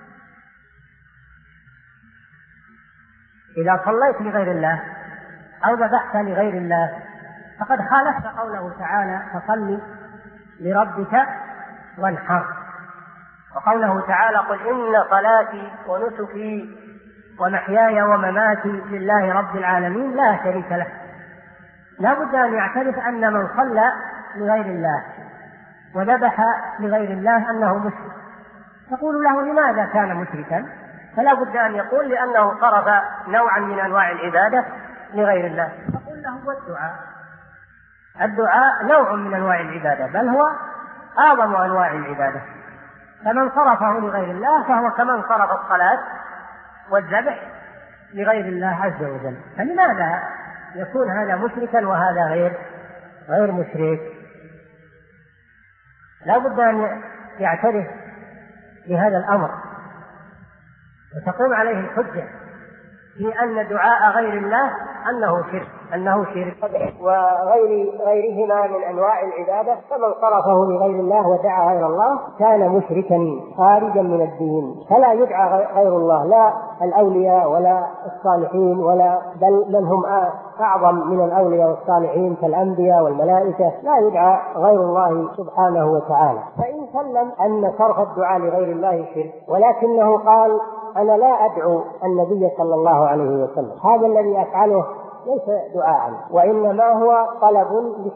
إذا صليت لغير الله أو ذبحت لغير الله فقد خالفت قوله تعالى فصل لربك وانحر، وقوله تعالى قل إن صلاتي ونسكي ومحياي ومماتي لله رب العالمين لا شريك له. لا بد أن يعترف أن من صلى لغير الله وذبح لغير الله أنه مشرك. تقول له لماذا كان مشركا؟ فلا بد أن يقول لأنه صرف نوعا من أنواع العبادة لغير الله. تقول له الدعاء نوع من أنواع العبادة، بل هو أعظم أنواع العبادة، فمن صرفه لغير الله فهو كمن صرف الصلاة والذبح لغير الله عز وجل. فلماذا يكون هذا مشركا وهذا غير مشرك؟ لا بد أن يعترف بهذا الأمر وتقوم عليه الحجة في أن دعاء غير الله أنه شرك وغيرهما من أنواع العبادة، فمن صرفه لغير الله ودعا غير الله كان مشركا خارجا من الدين. فلا يدعى غير الله، لا الأولياء ولا الصالحين بل من هم أعظم من الأولياء والصالحين كالأنبياء والملائكة لا يدعى غير الله سبحانه وتعالى. فإن سلم أن صرف الدعاء لغير الله شرك، ولكنه قال أنا لا أدعو النبي صلى الله عليه وسلم، هذا الذي أفعله ليس دعاء وإنما هو طلب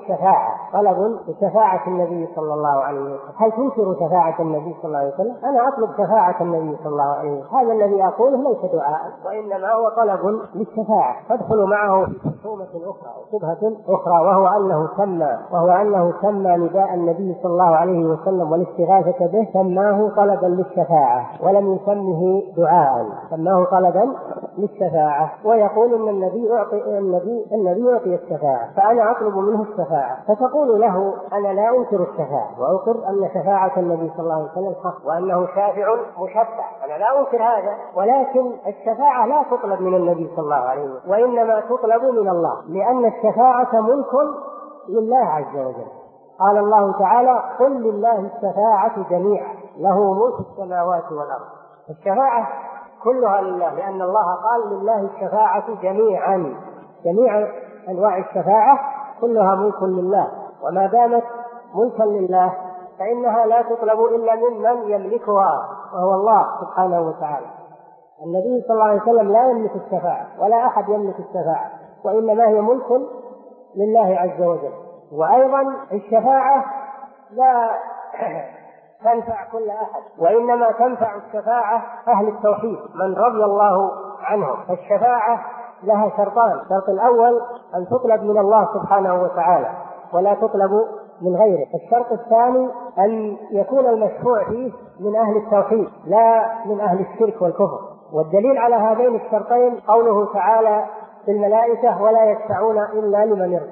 لشفاعة النبي صلى الله عليه وسلم. هل تنكر شفاعة النبي صلى الله عليه وسلم؟ أنا أطلب شفاعة النبي صلى الله عليه وسلم، هذا الذي أقوله ليس دعاء وإنما هو طلب للشفاعة. فادخلوا معه في خصومة أخرى وشبهة أخرى، وهو أنه سمى نداء النبي صلى الله عليه وسلم والاستغاثة به سماه طلبا للشفاعة ولم يسمه دعاء، سماه طلبا للشفاعة. ويقول أن النبي يعطي الشفاعة فأنا أطلب منه الشفاعة. فتقول له أنا لا أنكر الشفاعة وأقر أن شفاعة النبي صلى الله عليه وسلم حق وأنه شافع مشفع، أنا لا أنكر هذا، ولكن الشفاعة لا تطلب من النبي صلى الله عليه وسلم وإنما تطلب من الله، لأن الشفاعة ملك لله عز وجل. قال الله تعالى قل لله الشفاعة جميعا له ملك السماوات والأرض. الشفاعة كلها لله، لأن الله قال لله الشفاعة جميعا، جميع أنواع الشفاعة كلها ملك لله، وما دامت ملكا لله فإنها لا تطلب إلا ممن يملكها وهو الله سبحانه وتعالى. النبي صلى الله عليه وسلم لا يملك الشفاعة ولا أحد يملك الشفاعة، وإنما هي ملك لله عز وجل. وأيضا الشفاعة لا تنفع كل أحد، وإنما تنفع الشفاعة أهل التوحيد من رضي الله عنهم. فالشفاعة لها شرطان: الشرط الأول أن تطلب من الله سبحانه وتعالى ولا تطلب من غيره. الشرط الثاني أن يكون المشفوع فيه من أهل التوحيد لا من أهل الشرك والكفر. والدليل على هذين الشرطين قوله تعالى في الملائكة ولا يشفعون إلا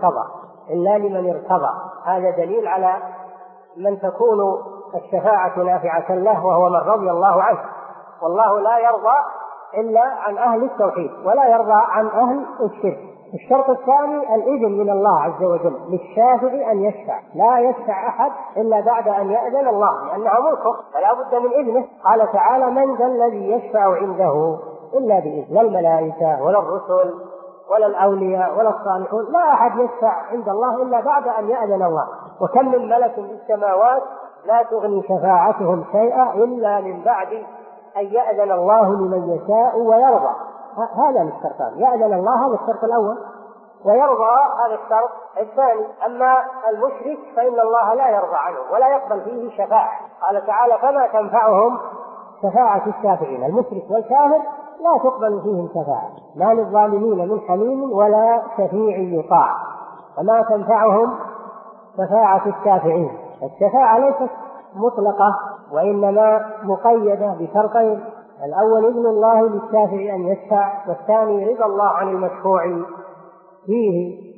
لمن ارتضى. هذا دليل على من تكون الشفاعة نافعة له وهو من رضي الله عنه، والله لا يرضى إلا عن أهل التوحيد ولا يرضى عن أهل الشرك. الشرط الثاني الإذن من الله عز وجل للشافع أن يشفع، لا يشفع أحد إلا بعد أن يأذن الله لأنه ملكه فلا بد من إذنه. قال تعالى من ذا الذي يشفع عنده إلا بإذن، لا الملائكة ولا الرسل ولا الأولياء ولا الصالحون، لا أحد يشفع عند الله إلا بعد أن يأذن الله. وكم من ملك في السماوات لا تغني شفاعتهم شيئا إلا من بعد أن يأذن الله لمن يشاء ويرضى. هذا الشرطان، يأذن الله هذا الشرط الأول ويرضى هذا الشرط الثاني. أما المشرك فإن الله لا يرضى عنه ولا يقبل فيه شفاعة. قال تعالى فما تنفعهم شفاعة الشافعين. المشرك والكافر لا تقبل فيهم شفاعة، لا للظالمين من حميم ولا شفيع يطاع، فما تنفعهم شفاعة الشافعين. الشفاعة ليست مطلقة وإنما مقيدة بشرطين: الأول إذن الله للشافع أن يشفع، والثاني رضا الله عن المشفوع فيه.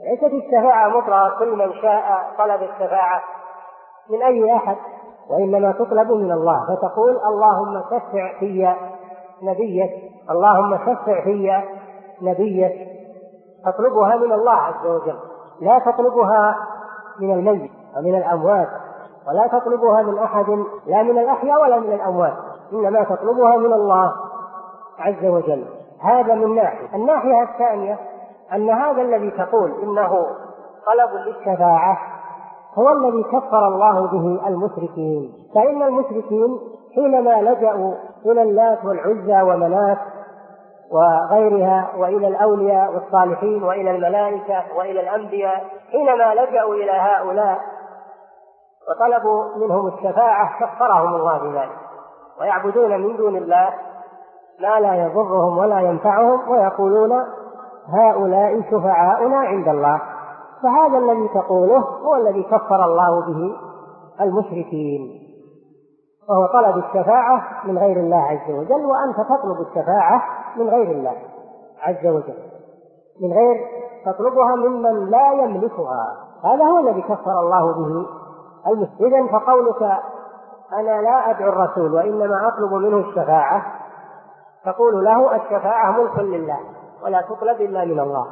ليست الشفاعة مطلقة كل من شاء طلب الشفاعة من أي أحد، وإنما تطلب من الله، فتقول اللهم شفع في نبيك، اللهم شفع في نبيك، تطلبها من الله عز وجل، لا تطلبها من الميت ومن الأموات، ولا تطلبها من أحد لا من الأحياء ولا من الأموات، إنما تطلبها من الله عز وجل. هذا من ناحية. الناحية الثانية أن هذا الذي تقول إنه طلب للشفاعة هو الذي كفر الله به المشركين، فإن المشركين حينما لجأوا إلى اللات والعزى ومنات وغيرها وإلى الأولياء والصالحين وإلى الملائكة وإلى الأنبياء، حينما لجأوا إلى هؤلاء وطلبوا منهم الشفاعة كفرهم الله بذلك، ويعبدون من دون الله ما لا يضرهم ولا ينفعهم، ويقولون هؤلاء شفعاؤنا عند الله. فهذا الذي تقوله هو الذي كفر الله به المشركين، وهو طلب الشفاعة من غير الله عز وجل، وأنت تطلب الشفاعة من غير الله عز وجل، من غير تطلبها ممن لا يملكها. هذا هو الذي كفر الله به المشركين. إذن فقولك أنا لا أدعو الرسول وإنما أطلب منه الشفاعة، تقول له الشفاعة ملك لله ولا تطلب إلا من الله.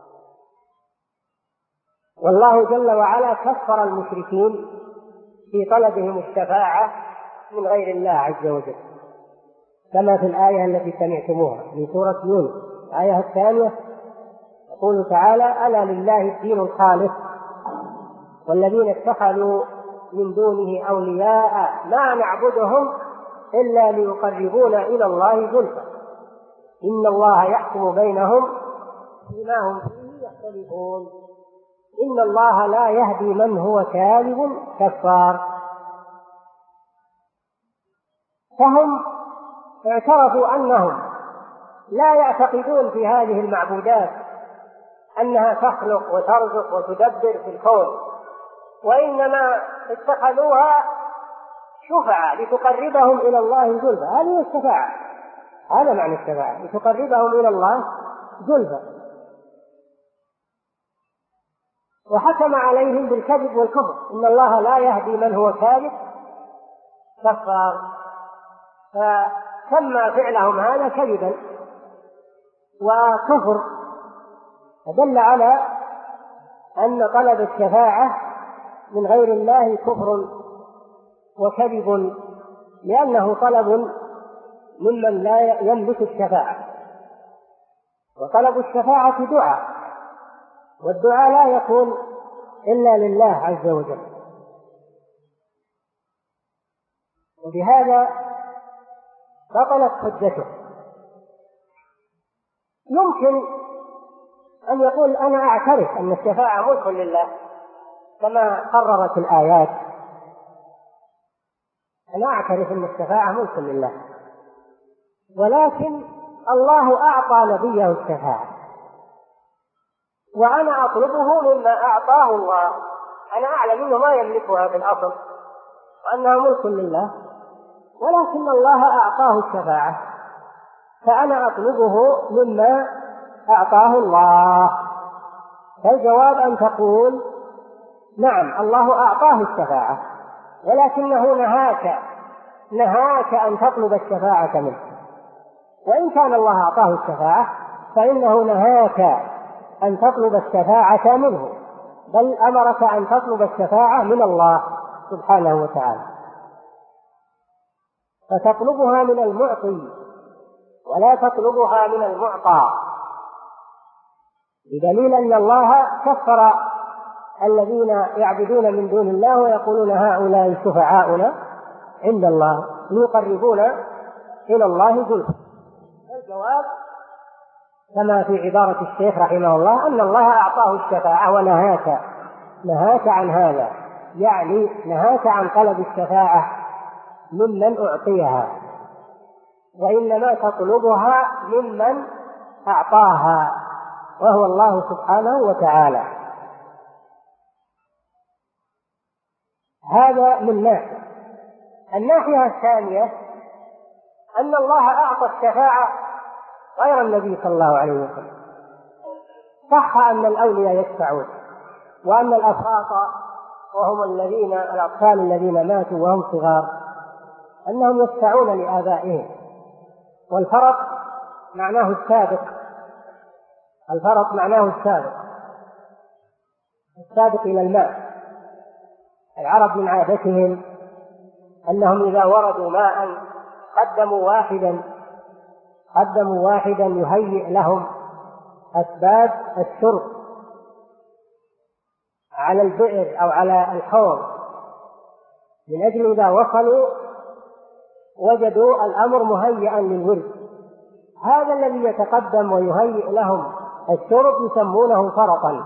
والله جل وعلا كفر المشركين في طلبهم الشفاعة من غير الله عز وجل، كما في الآية التي سمعتموها من سورة يونس الآية الثانية، يقول تعالى ألا لله الدين الخالص والذين اتخذوا من دونه أولياء ما نعبدهم إلا ليقربونا إلى الله زلفى إن الله يحكم بينهم فيما هم فيه يختلفون إن الله لا يهدي من هو كاذب كفار. فهم اعترفوا أنهم لا يعتقدون في هذه المعبودات أنها تخلق وترزق وتدبر في الكون، وإنما اتخذوها شفعاء لتقربهم إلى الله زلفى. هذه الشفاعة، هذا معنى الشفاعة، لتقربهم إلى الله زلفى. وحكم عليهم بالكذب والكفر إن الله لا يهدي من هو كاذب كفار، فسمى فعلهم هذا كذبا وكفر، فدل على أن طلب الشفاعة من غير الله كفر وكذب، لأنه طلب ممن لا يملك الشفاعة، وطلب الشفاعة دعاء، والدعاء لا يكون إلا لله عز وجل. وبهذا بطلت حجته. يمكن أن يقول أنا أعترف أن الشفاعة ملك لله كما قررت الآيات، أنا أعترف أن الشفاعة ملك لله، ولكن الله أعطى نبيه الشفاعة وأنا أطلبه مما أعطاه الله. أنا أعلم أنه ما يملكها في الأصل وأنها ملك لله، ولكن الله أعطاه الشفاعة فأنا أطلبه مما أعطاه الله. فالجواب أن تقول نعم الله أعطاه الشفاعة، ولكنه نهاك أن تطلب الشفاعة منه. وإن كان الله أعطاه الشفاعة فإنه نهاك أن تطلب الشفاعة منه، بل أمرك أن تطلب الشفاعة من الله سبحانه وتعالى، فتطلبها من المعطي ولا تطلبها من المعطى، بدليل أن الله كفر الذين يعبدون من دون الله ويقولون هؤلاء شفعاؤنا عند الله ليقربونا إلى الله زلفى. الجواب كما في عبارة الشيخ رحمه الله أن الله أعطاه الشفاعة ونهاك عن هذا، يعني نهاك عن طلب الشفاعة ممن أعطيها، وإنما تطلبها ممن أعطاها وهو الله سبحانه وتعالى. هذا من ناحية. الناحية الثانية أن الله أعطى الشفاعة غير النبي صلى الله عليه وسلم، صح أن الأولياء يشفعون، وأن الأفراط وهم الأطفال الذين ماتوا وهم صغار أنهم يشفعون لآبائهم، والفرط معناه السابق، الفرط معناه السابق إلى الماء. العرب من عادتهم أنهم إذا وردوا ماء قدموا واحدا يهيئ لهم أسباب الشرب على البئر أو على الحوض، من أجل إذا وصلوا وجدوا الأمر مهيئا للورد. هذا الذي يتقدم ويهيئ لهم الشرب يسمونه فرطا.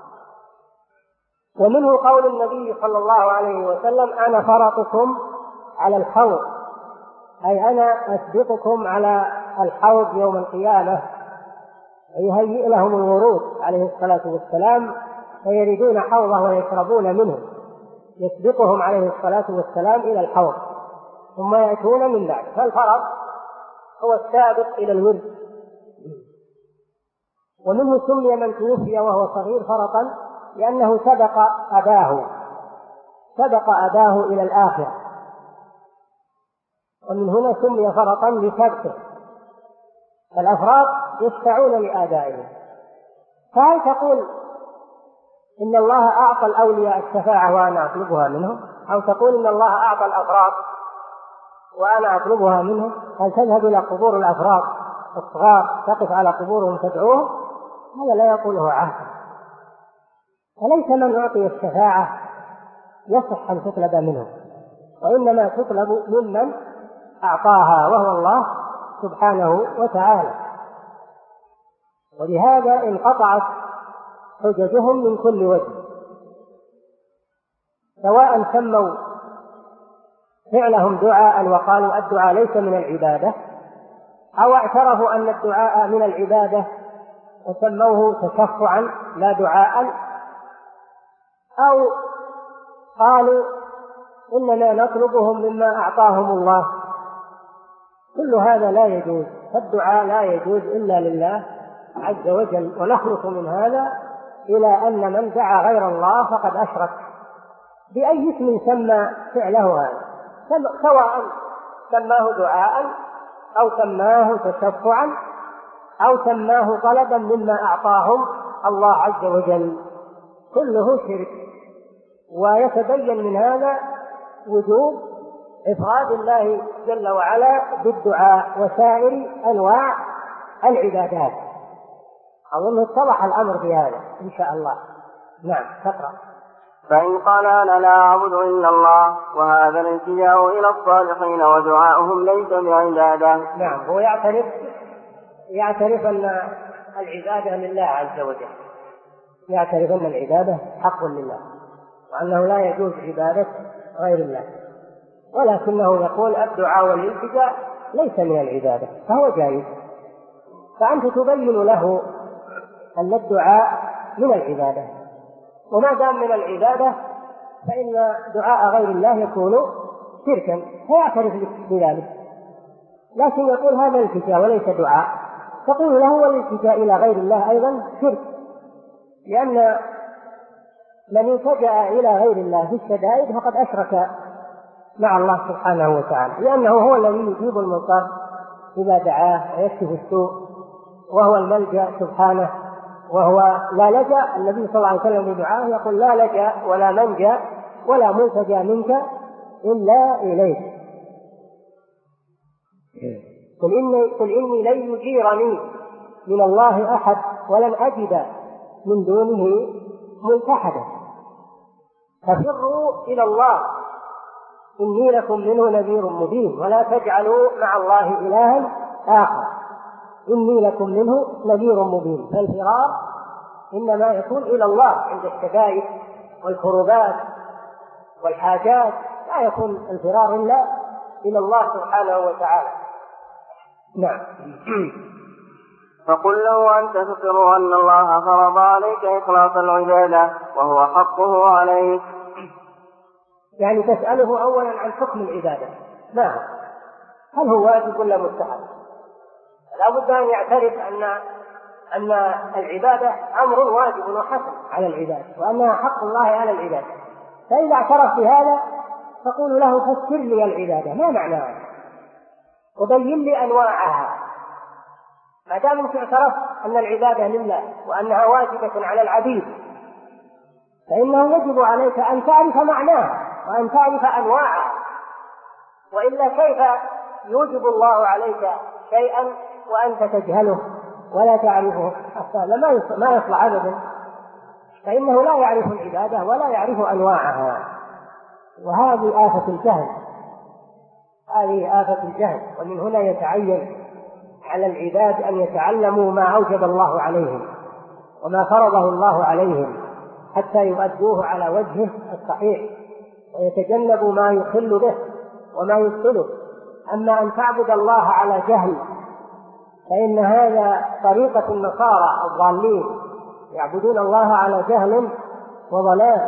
ومنه قول النبي صلى الله عليه وسلم: أنا فرطكم على الحوض، أي أنا أسبقكم على الحوض يوم القيامة. يهيئ لهم الورود عليه الصلاة والسلام فيردون حوضه ويشربون منه، يسبقهم عليه الصلاة والسلام إلى الحوض ثم يأتون من بعد. فالفرط هو السابق إلى الورد. ومنه سمي من توفي وهو صغير فرطا لأنه سبق أباه إلى الآخرة، ومن هنا سمي فرطا لسبقه. الأفراد يشفعون لآبائهم. فهل تقول إن الله أعطى الأولياء الشفاعة وأنا أطلبها منهم، أو تقول إن الله أعطى الأفراد وأنا أطلبها منهم؟ هل تذهب إلى قبور الأفراد الصغار تقف على قبورهم تدعوهم؟ هذا لا يقوله عاقل. وليس من أعطي الشفاعة يصح أن تطلب منه، وإنما تطلب ممن أعطاها وهو الله سبحانه وتعالى. ولهذا انقطعت حججهم من كل وجه، سواء سموا فعلهم دعاء وقالوا الدعاء ليس من العبادة، أو اعترفوا أن الدعاء من العبادة وسموه تشفعا لا دعاء، أو قالوا إننا نطلبهم مما أعطاهم الله. كل هذا لا يجوز، فالدعاء لا يجوز إلا لله عز وجل. ونخلص من هذا إلى أن من دعا غير الله فقد أشرك بأي اسم سمى فعله هذا، سواء سماه دعاء أو سماه تشفعا أو سماه طلبا مما أعطاهم الله عز وجل، كله شرك. ويتبين من هذا وجوب إفراد الله جل وعلا بالدعاء وسائر أنواع العبادات. أظن اتضح الأمر بهذا إن شاء الله. نعم، تقرأ. فإن قال أنا لا أعبد إلا الله، وهذا الالتجاء إلى الصالحين ودعاؤهم ليس بعبادة. نعم، هو يعترف أن العبادة لله عز وجل، يعترف أن العبادة حق لله، وأنه لا يجوز عبادة غير الله، ولكنه يقول الدعاء والالتجاء ليس من العبادة، فهو جائز. فأنت تبين له أن الدعاء من العبادة، وما دام من العبادة فإن دعاء غير الله يكون شركا، فيعترف بذلك. لكن يقول هذا الالتجاء وليس دعاء، تقول له والالتجاء إلى غير الله أيضا شرك، لأن من التجأ إلى غير الله في الشدائد فقد أشرك مع الله سبحانه وتعالى، لأنه هو الذي يجيب المضطر إذا دعاه ويكشف السوء، وهو الملجأ سبحانه، وهو لا لجأ. النبي صلى الله عليه وسلم بدعائه يقول لا لجأ ولا منجأ ولا ملتجأ منك إلا إليك. قل إني لن يجيرني من الله أحد ولن أجد من دونه ملتحدا، ففروا إلى الله إني لكم منه نذير مبين، ولا تجعلوا مع الله إلها آخر إني لكم منه نذير مبين. فالفرار إنما يكون إلى الله عند الشدائد والكربات والحاجات، لا يكون الفرار إلا إلى الله سبحانه وتعالى. نعم. فقل له أنت تقر أن الله فرض عليك إخلاص العبادة وهو حقه عليك. يعني تسأله أولا عن حكم العبادة، نعم، هل هو واجب ولا مستحب؟ لا بد أن يعترف أن أن العبادة أمر واجب وحسن على العباد، وأنها حق الله على العباد. فإذا اعترف بهذا تقول له فسر لي العبادة، ما معناها؟ وبين لي أنواعها. ما دام أنت اعترفت أن العبادة لله وأنها واجبة على العبيد، فإنه يجب عليك أن تعرف معناها وأن تعرف أنواعها، وإلا كيف يوجب الله عليك شيئا وأنت تجهله ولا تعرفه؟ هذا ما يصلح أبدا، فإنه لا يعرف العبادة ولا يعرف أنواعها، وهذه آفة الجهل. هذه آفة الجهل. ومن هنا يتعين على العباد أن يتعلموا ما أوجب الله عليهم وما فرضه الله عليهم حتى يؤدوه على وجهه الصحيح، ويتجنبوا ما يخل به وما يبطله. أما أن تعبد الله على جهل فإن هذا طريقة النصارى الضالين، يعبدون الله على جهل وضلال.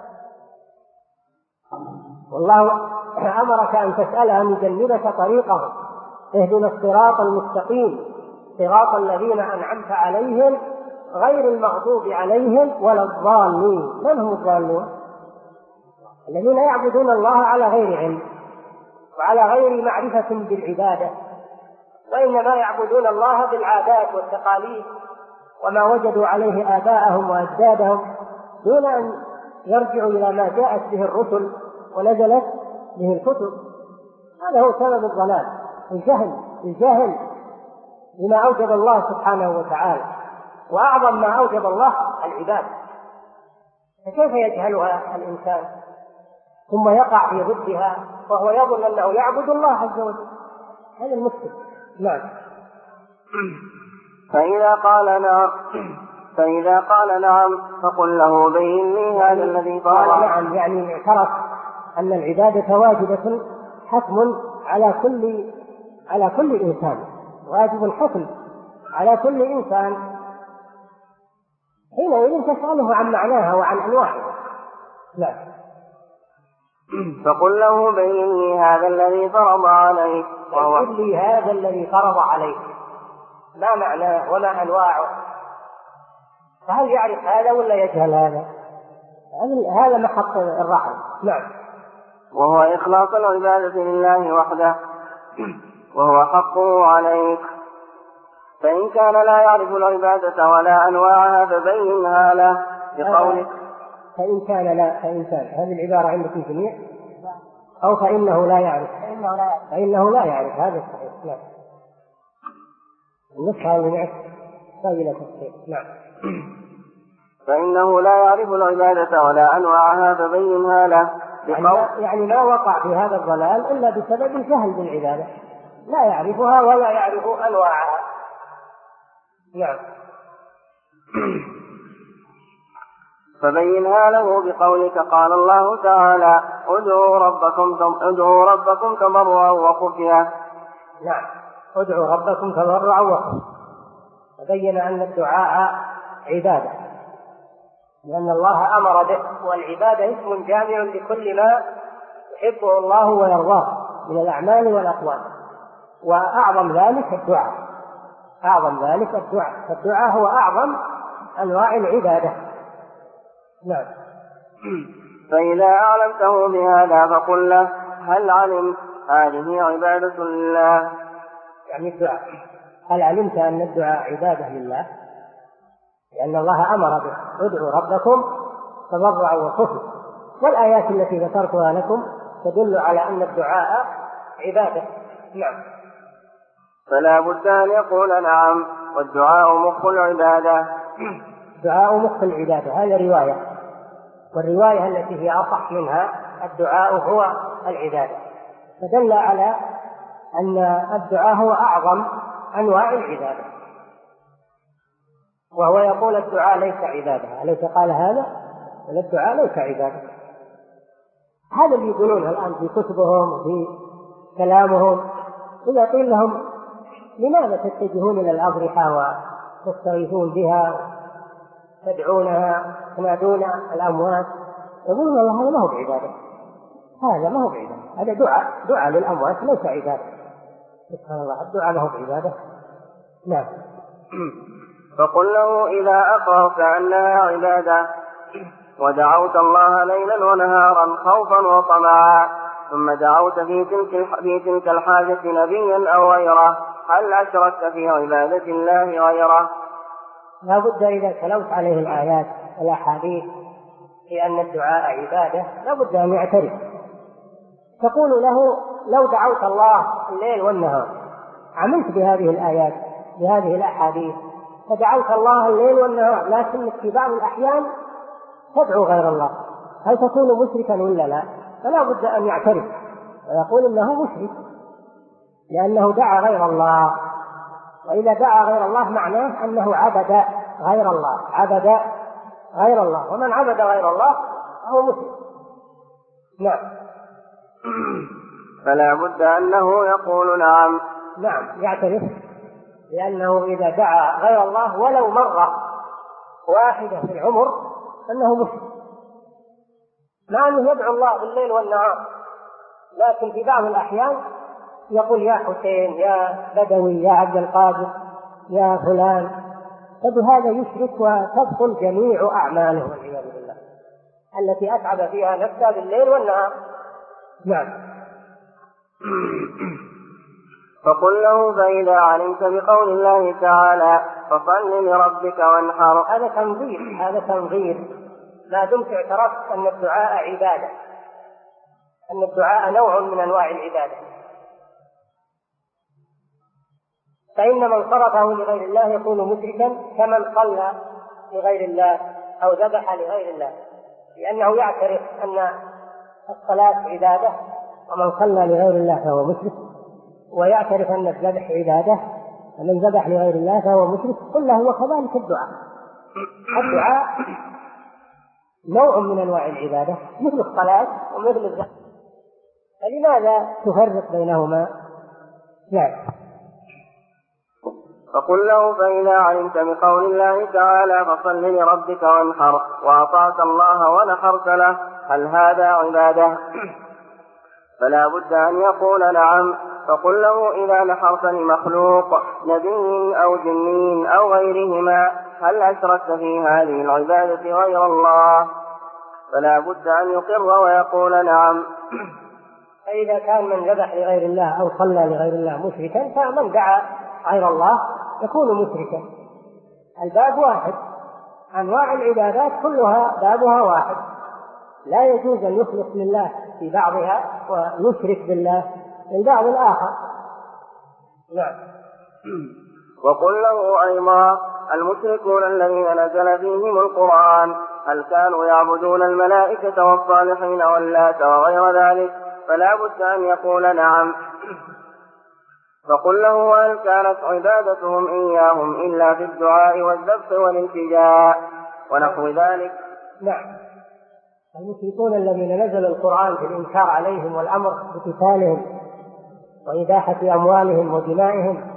والله أمرك أن تسأله أن يجنبك طريقه، اهدنا الصراط المستقيم صراط الذين أنعمت عليهم غير المغضوب عليهم ولا الضالين. من هم الضالون؟ الذين يعبدون الله على غير علم وعلى غير معرفة بالعبادة، وإنما يعبدون الله بالعادات والتقاليد وما وجدوا عليه آباءهم وأجدادهم، دون أن يرجعوا إلى ما جاءت به الرسل ونزلت به الكتب. هذا هو سبب الضلال، الجهل بما أوجب الله سبحانه وتعالى، وأعظم ما أوجب الله العبادة. فكيف يجهلها الإنسان ثم يقع في ضدها وهو يظن أنه يعبد الله عز وجل؟ هذا المشكل. نعم. فإذا قال نعم فقل له بين لي هذا الذي قال نعم، يعني اعترف أن العبادة واجبة حتم على كل إنسان، واجب حتم على كل إنسان، حينئذ تسأله عن معناها وعن أنواعها. لا. فقل له بين لي هذا الذي فرض عليك. بين لي هذا الذي فرض عليك، ما معناه وما أنواعه؟ فهل يعرف هذا ولا يجهل هذا؟ هذا محط الرحم. نعم. وهو إخلاص العبادة لله وحده، وهو حقه عليك. فإن كان لا يعرف العبادة ولا أنواعها فبينها له بقولك. فإن كان هذه العبارة عندكم جميع، أو فإنه لا يعرف. فإنه لا يعرف، هذا صحيح. نعم. النسخة اللي معك قابلة الصحيح. نعم. فإنه لا يعرف العبادة ولا أنواعها فبينها له بقولك. يعني ما وقع في هذا الضلال إلا بسبب الجهل بالعبادة، لا يعرفها ولا يعرف أنواعها. نعم. فبينها له بقولك قال الله تعالى ادعوا ربكم تضرعا وخفيا. نعم، ادعوا ربكم تضرعا وخفيا. فبين أن الدعاء عبادة، لأن الله أمر به، والعبادة اسم جامع لكل ما يحبه الله ويرضاه من الأعمال والأقوال، وأعظم ذلك الدعاء. فالدعاء هو أعظم أنواع العبادة. نعم. فإذا أعلمته بهذا فقل له هل علمت هذه عبادة لله؟ يعني الدعاء، هل علمت أن الدعاء عبادة لله؟ لأن الله أمر به، ادعوا ربكم تضرعا وخفيا، والآيات التي ذكرتها لكم تدل على أن الدعاء عبادة. نعم. فلا بد أن يقول نعم، والدعاء مخ العبادة. الدعاء مخ العبادة، هذه رواية، والرواية التي هي أصح منها الدعاء هو العبادة، فدل على أن الدعاء هو أعظم أنواع العبادة. وهو يقول الدعاء ليس عبادة، أليس قال هذا؟ أن الدعاء ليس عبادة. هذا اللي يقولونه الآن في كتبهم وفي كلامهم. إذا قيل لهم لماذا تتجهون إلى الأضرحة وتستغيثون بها تدعونها تنادون الأموات، يقولون والله هذا ما هو بعبادة، هذا دعاء للأموات ليس عبادة. سبحان الله، الدعاء له بعبادة. نعم. فقل له إذا أقرأت أنها عبادة ودعوت الله ليلا ونهارا خوفا وطمعا ثم دعوت في تلك الحاجة نبيا أو غيره هل أشركت في عبادة الله غيره؟ لا بد إذا تلوت عليه الآيات والأحاديث في أن الدعاء عبادة لا بد أن يعترف. تقول له لو دعوت الله الليل والنهار، عملت بهذه الآيات بهذه الأحاديث فدعوت الله الليل والنهار، لكنك في بعض الأحيان تدعو غير الله، هل تكون مشركا ولا لا؟ فلا بد أن يعترف ويقول إنه مشرك لأنه دعا غير الله، وإذا دعا غير الله معناه أنه عبد غير الله، عبد غير الله، ومن عبد غير الله هو مشرك. نعم. فلا بد أنه يقول نعم. نعم يعترف، لأنه إذا دعا غير الله ولو مرة واحدة في العمر أنه مشرك، مع أنه يدعو الله بالليل والنهار، لكن في بعض الأحيان يقول يا حسين يا بدوي يا عبد القادر يا فلان، فبهذا يشرك وتبطل جميع أعماله والعياذ بالله التي أتعب فيها نفسه بالليل والنهار. نعم. فقل له فإذا علمت بقول الله تعالى فصل لربك وانحر. هذا تنظير ما دمت اعترفت أن الدعاء عبادة، أن الدعاء نوع من أنواع العبادة، فإن من صرفه لغير الله يكون مشركا كمن صلى لغير الله أو ذبح لغير الله، لأنه يعترف أن الصلاة عبادة، ومن صلى لغير الله فهو مشرك، ويعترف أن الذبح عبادة، ومن ذبح لغير الله فهو مشرك. كله هو كذلك الدعاء نوع من أنواع العبادة مثل الصلاة ومثل الذبح، فلماذا تفرق بينهما؟ نعم. فقل له فإذا علمت بقول الله تعالى فصل لربك وانحر وأطعت الله ونحرت له هل هذا عبادة؟ فلا بد أن يقول نعم. فقل له إذا نحرت لمخلوق نبي أو جن أو غيرهما هل أشركت في هذه العبادة غير الله؟ فلا بد أن يقر ويقول نعم. فإذا كان من ذبح لغير الله أو صلى لغير الله مشركا، فمن دعا غير الله يكون مشركا. الباب واحد، أنواع العبادات كلها بابها واحد، لا يجوز أن يخلص لله في بعضها ويشرك بالله في البعض الآخر. نعم. وقل له أيضا المشركون الذين نزل فيهم القرآن هل كانوا يعبدون الملائكة والصالحين واللات وغير ذلك؟ فلا بد أن يقول نعم. فقل له هل كانت عبادتهم إياهم إلا في الدعاء والذبح والالتجاء ونحو ذلك؟ نعم. المشركون الذين نزل القرآن في الإنكار عليهم والأمر بقتالهم وإباحة أموالهم ودمائهم،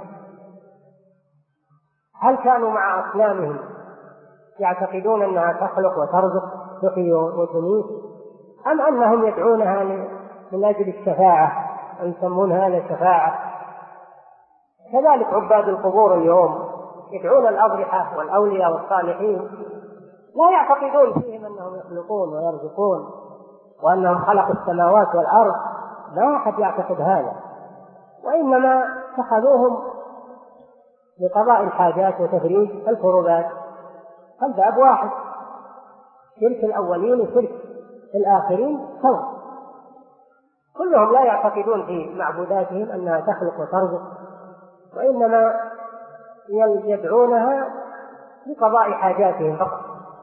هل كانوا مع أصنامهم يعتقدون أنها تخلق وترزق تحيي وتميت، أم أنهم يدعونها من أجل الشفاعة ويسمون هذا شفاعة؟ كذلك عباد القبور اليوم يدعون الأضرحة والأولياء والصالحين، لا يعتقدون فيهم أنهم يخلقون ويرزقون وأنهم خلقوا السماوات والأرض، لا أحد يعتقد هذا، وإنما اتخذوهم لقضاء الحاجات وتفريج الكربات. الباب واحد، شرك الأولين وشرك الآخرين سواء، كلهم لا يعتقدون في معبوداتهم أنها تخلق وترزق، وإنما يدعونها لقضاء حاجاتهم فقط،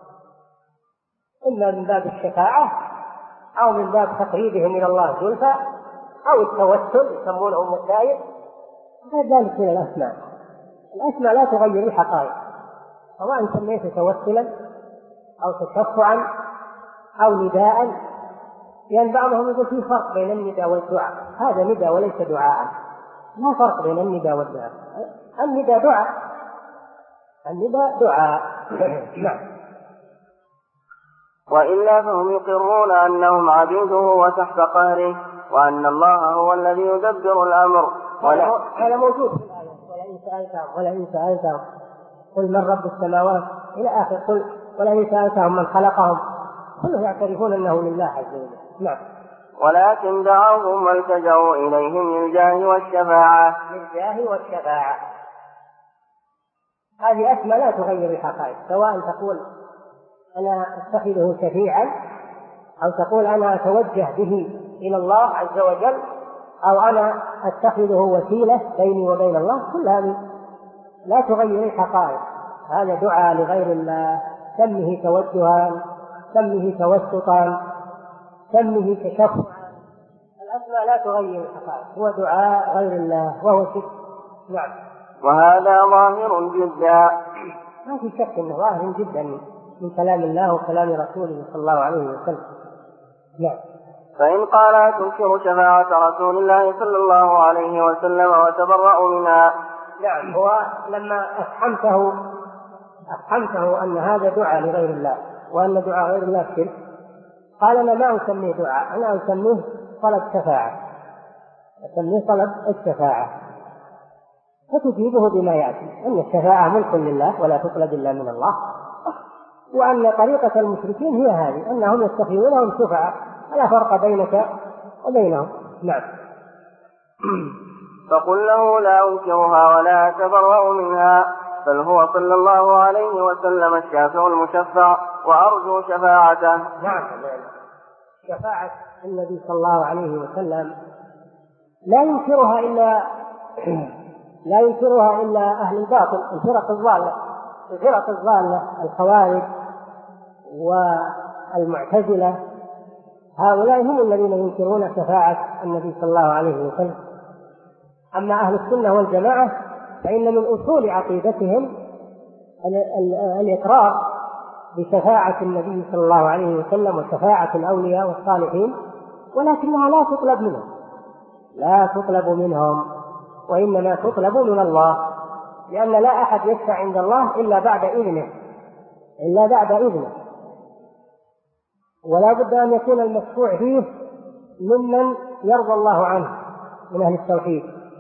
إما من باب الشفاعة أو من باب تقريبهم إلى الله زلفى أو التوسل يسمونه مسائل، غير ذلك من الأسماء. الأسماء لا تغير الحقائق، سواء سميته توسلا أو تشفعا أو نداء، لأن بعضهم يقول في فرق بين النداء والدعاء، هذا نداء وليس دعاء، لا فرق بين النداء والدعاء، النداء دعاء، النداء دعاء. نعم. وإلا فهم يقرون أنهم عبيده وتحت قهره وأن الله هو الذي يدبر الأمر. هذا موجود في الآية، ولئن سألتهم قل من رب السماوات إلى آخر قل ولئن سألتهم من خلقهم، كلهم يعترفون أنه لله عز وجل. نعم. ولكن دعوهم والتجأوا إليهم للجاه والشفاعة. للجاه والشفاعة هذه أسماء لا تغير الحقائق، سواء تقول أنا أتخذه شفيعا أو تقول أنا أتوجه به إلى الله عز وجل أو أنا أتخذه وسيلة بيني وبين الله، كل هذه لا تغير الحقائق. هذا دعاء لغير الله، سمه توجها، سمه توسطا، سمه تشفعا، الأسماء لا تغير الحقائق، هو دعاء غير الله وهو شرك. نعم. وهذا ظاهر جدا، ما في شك انه ظاهر جدا من كلام الله وكلام رسوله صلى الله عليه وسلم. نعم. فإن قال تنكر شفاعة رسول الله صلى الله عليه وسلم وتبرأ منها. نعم. هو لما أفحمته أن هذا دعاء لغير الله وأن دعاء غير الله شرك، قال أنا ما أسميه دعاء، أنا أسميه طلب شفاعة، أسميه طلب الشفاعة، فتجيبه بما يأتي أن الشفاعة ملك لله ولا تطلب إلا من الله، وأن طريقة المشركين هي هذه أنهم يتخذونهم شفعاء، لا فرق بينك وبينهم. نعم. فقل له لا أنكرها ولا أتبرأ منها، بل هو صلى الله عليه وسلم الشافع المشفع وأرجو شفاعته. نعم. شفاعة النبي صلى الله عليه وسلم لا ينكرها إلا أهل الباطل، الفرق الضالة الخوارج والمعتزلة، هؤلاء هم الذين ينكرون شفاعة النبي صلى الله عليه وسلم. أما أهل السنة والجماعة فإن من أصول عقيدتهم الإقرار بشفاعة النبي صلى الله عليه وسلم وشفاعة الأولياء والصالحين، ولكنها لا تطلب منهم وإنما تطلب من الله، لأن لا أحد يشفع عند الله إلا بعد إذنه، ولا بد أن يكون المشفوع فيه ممن يرضى الله عنه من أهل التوحيد.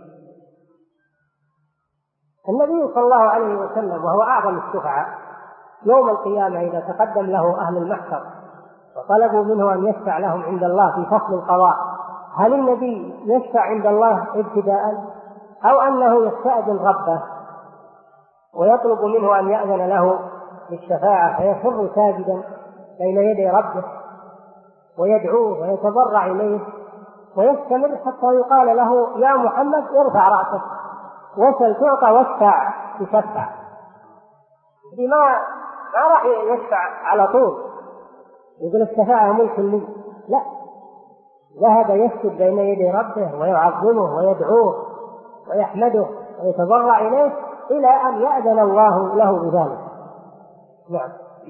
النبي صلى الله عليه وسلم وهو أعظم الشفعاء يوم القيامة إذا تقدم له أهل المحشر وطلبوا منه أن يشفع لهم عند الله في فصل القضاء، هل النبي يشفع عند الله ابتداء أو أنه يستأذن ربه ويطلب منه أن يأذن له بالشفاعة فيخر ساجدا بين يدي ربه ويدعوه ويتضرع إليه ويستمر حتى يقال له يا محمد ارفع رأسك وسل تعطى واشفع تشفع؟ ما راح يشفع على طول يقول الشفاعة ملك لي، لا، ذهب يسجد بين يدي ربه ويعظمه ويدعوه ويحمده ويتضرع إليه إلى أن يأذن الله له بذلك. نعم.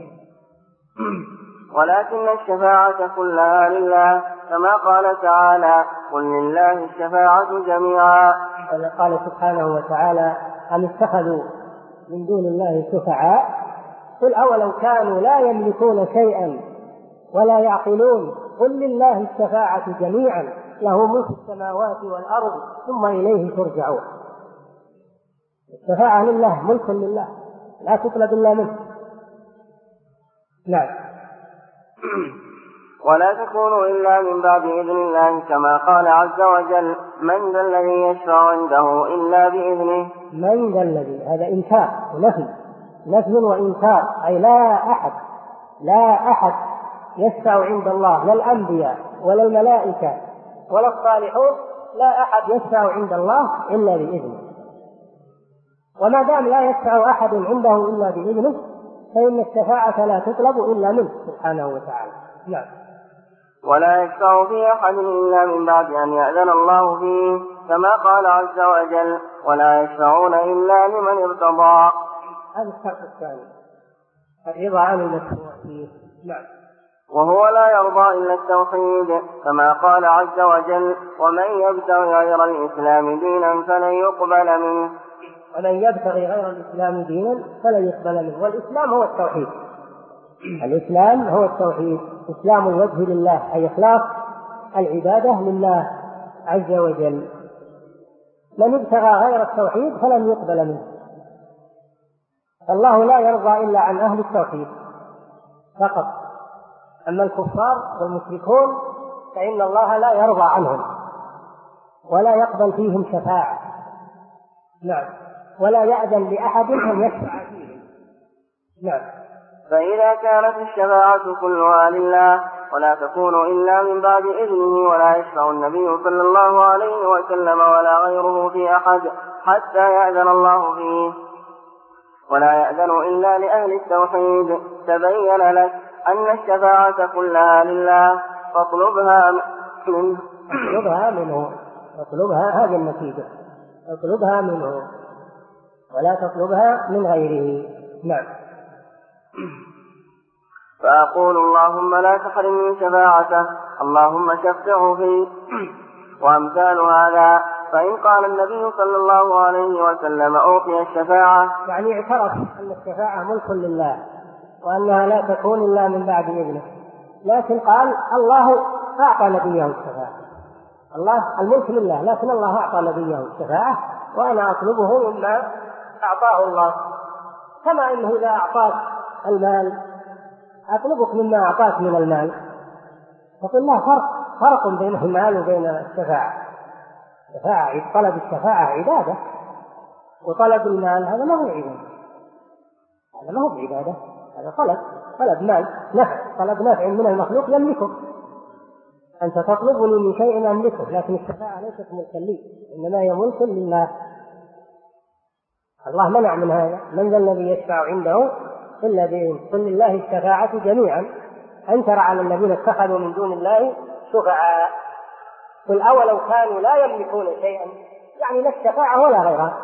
ولكن الشفاعة كلها لله، كما قال تعالى قل لله الشفاعة جميعا. قال سبحانه وتعالى أم اتخذوا من دون الله شفعاء قل أولو كانوا لا يملكون شيئا ولا يعقلون قل لله الشفاعة جميعا له ملك السماوات والأرض ثم إليه ترجعون. الشفاعة لله، ملك لله، لا تطلب إلا منه. نعم. ولا تكون إلا من بعد إذن الله، كما قال عز وجل من ذا الذي يشفع عنده إلا بإذنه. من ذا الذي، هذا إنكار ونفي وإنكار، أي لا أحد يشفع عند الله، لا الأنبياء ولا الملائكة ولا الصالحون، لا أحد يشفع عند الله إلا بإذنه. وما دام لا يشفع أحد عنده إلا بإذنه فإن الشفاعة لا تطلب إلا منه سبحانه وتعالى. نعم. ولا يشفع في أحد إلا من بعد أن يأذن الله فيه، كما قال عز وجل ولا يشفعون إلا لمن ارتضى. هذا الشرط الثاني، الرضا عن المشروع فيه. نعم. وهو لا يرضى إلا التوحيد، كما قال عز وجل ومن يبتغي غير الإسلام دينا فلن يقبل منه. ومن يبتغي غير الإسلام دينا فلن يقبل منه. والإسلام هو التوحيد، الإسلام هو التوحيد، إسلام الوجه لله، أي إخلاص العبادة لله عز وجل. من ابتغى غير التوحيد فلن يقبل منه. الله لا يرضى إلا عن أهل التوحيد فقط، أما الكفار والمشركون فإن الله لا يرضى عنهم ولا يقبل فيهم شفاعة. نعم. ولا يأذن لأحد أن يشفع فيهم. نعم. فإذا كانت الشفاعة كلها لله ولا تكون إلا من بعد إذنه ولا يشفع النبي صلى الله عليه وسلم ولا غيره في أحد حتى يأذن الله فيه ولا يأذن إلا لأهل التوحيد، تبين لك أن الشفاعة كلها لله فاطلبها منه. اطلبها هذه النتيجة، اطلبها منه ولا تطلبها من غيره. نعم. فأقول اللهم لا تحرمني شفاعته، اللهم شفعه فيه، وأمثال هذا. فإن قال النبي صلى الله عليه وسلم أعطي الشفاعة، يعني اعترف أن الشفاعة ملك لله وأنها لا تكون إلا من بعد إذنه، لكن قال الله أعطى نبيه الشفاعة، الله الملك لله، لكن الله أعطى نبيه الشفاعة وأنا أطلبه مما أعطاه الله، كما أنه إذا أعطاك المال أطلبك مما أعطاك من المال، فقل لا فرق بين المال وبين الشفاعة. طلب الشفاعة عبادة، وطلب المال هذا ما هو عبادة، هذا ما هو بعبادة، هذا طلب مال، طلب نفع من المخلوق يملكه. أنت تطلبني من شيء أملكه، لكن الشفاعة ليست ملكا لي، إنما هي ملك لله. الله منع من هذا، من ذا الذي يشفع عنده إلا بإذنه، قل لله الشفاعة جميعا، أن ترى على الذين اتخذوا من دون الله شفعاء، قل أولو كانوا لا يملكون شيئا، يعني لا الشفاعة ولا غيرها.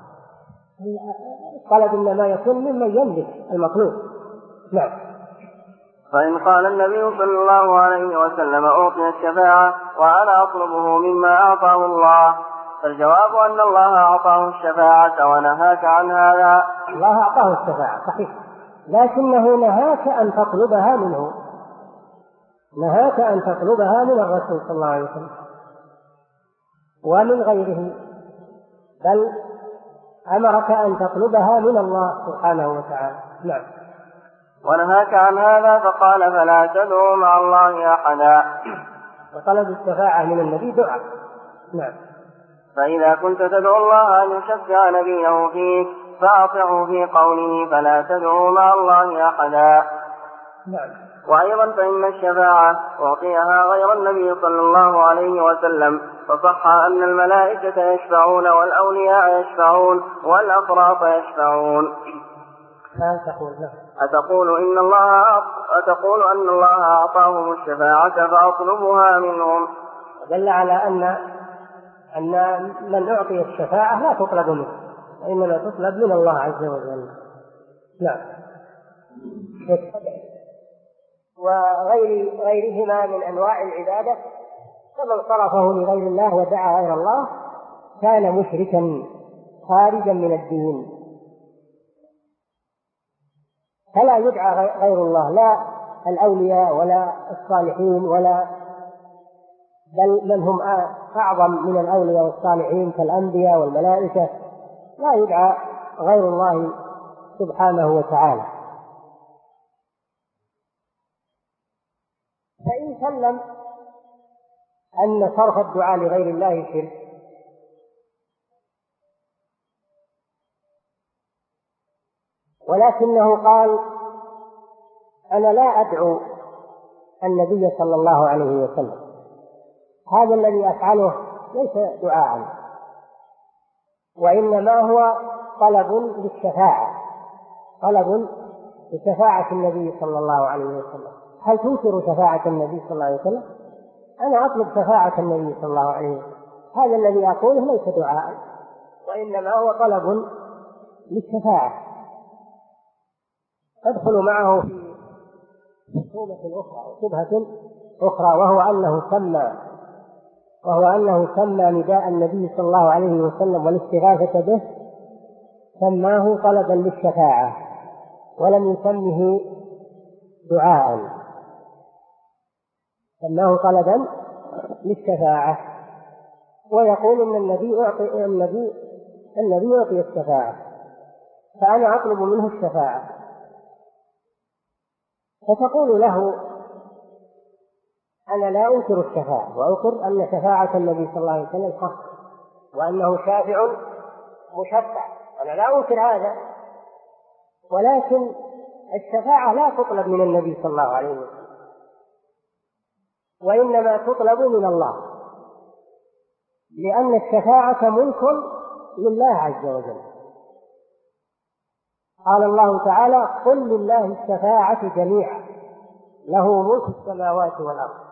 طلب إنما يكون ممن يملك المطلوب. نعم. فإن قال النبي صلى الله عليه وسلم أعطي الشفاعة وأنا أطلبه مما أعطاه الله، فالجواب أن الله أعطاه الشفاعة ونهاك عن هذا. الله أعطاه الشفاعة صحيح، لكنه نهاك أن تطلبها منه، نهاك أن تطلبها من الرسول صلى الله عليه وسلم ومن غيره، بل أمرك أن تطلبها من الله سبحانه وتعالى. نعم. ونهاك عن هذا فقال فلا تدعوا مع الله أحدا. وطلب الشفاعة من النبي دعاء. نعم. فإذا كنت تدعو الله أن يشفع نبيه فيك فأطعه في قوله فلا تدعوا مع الله أحدا. نعم. وأيضا فإن الشفاعة أعطيها غير النبي صلى الله عليه وسلم، فصح أن الملائكة يشفعون والأولياء يشفعون والأفراط يشفعون. أتقول أن الله أعطاهم الشفاعة فأطلبها منهم. دل على أن من أعطي الشفاعة لا تطلب منه، وإنما تطلب من الله عز وجل. نعم. وغيرهما من أنواع العبادة، فمن صرفه لغير الله ودعا غير الله كان مشركا خارجا من الدين، فلا يدعى غير الله، لا الأولياء ولا الصالحين بل من هم أعظم من الأولياء والصالحين كالأنبياء والملائكة، لا يدعى غير الله سبحانه وتعالى. فإن سلم أن صرف الدعاء لغير الله شرك، ولكنه قال أنا لا أدعو النبي صلى الله عليه وسلم، هذا الذي أفعله ليس دعاء، وإنما هو طلب للشفاعة، طلب لشفاعة النبي صلى الله عليه وسلم. هل تنكر شفاعة النبي صلى الله عليه وسلم؟ أنا أطلب شفاعة النبي صلى الله عليه وسلم، هذا الذي أقوله ليس دعاء، وإنما هو طلب للشفاعة. أدخل معه في شبهة أخرى، وهو أنه سمى نداء النبي صلى الله عليه وسلم والاستغاثة به سماه طلبا للشفاعة ولم يسمه دعاء، سماه طلبا للشفاعة، ويقول أن النبي يعطي الشفاعة، فأنا أطلب منه الشفاعة، فتقول له أنا لا أنكر الشفاعة، وأنكر أن شفاعة النبي صلى الله عليه وسلم حق، وأنه شافع مشفع، أنا لا أنكر هذا، ولكن الشفاعة لا تطلب من النبي صلى الله عليه وسلم، وإنما تطلب من الله، لأن الشفاعة ملك لله عز وجل. قال الله تعالى: قل لله الشفاعة جميعا له ملك السماوات والأرض.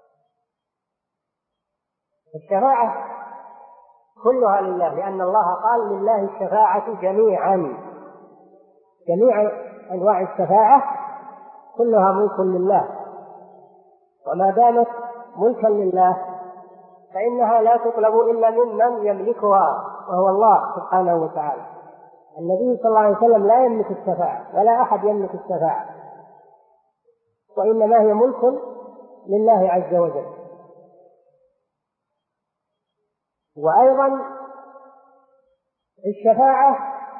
الشفاعة كلها لله، لأن الله قال: لله الشفاعة جميعا، جميع أنواع الشفاعة كلها ملك لله، وما دامت ملكا لله فإنها لا تطلب إلا ممن يملكها، وهو الله سبحانه وتعالى. النبي صلى الله عليه وسلم لا يملك الشفاعة، ولا أحد يملك الشفاعة، وإنما هي ملك لله عز وجل. وأيضا الشفاعة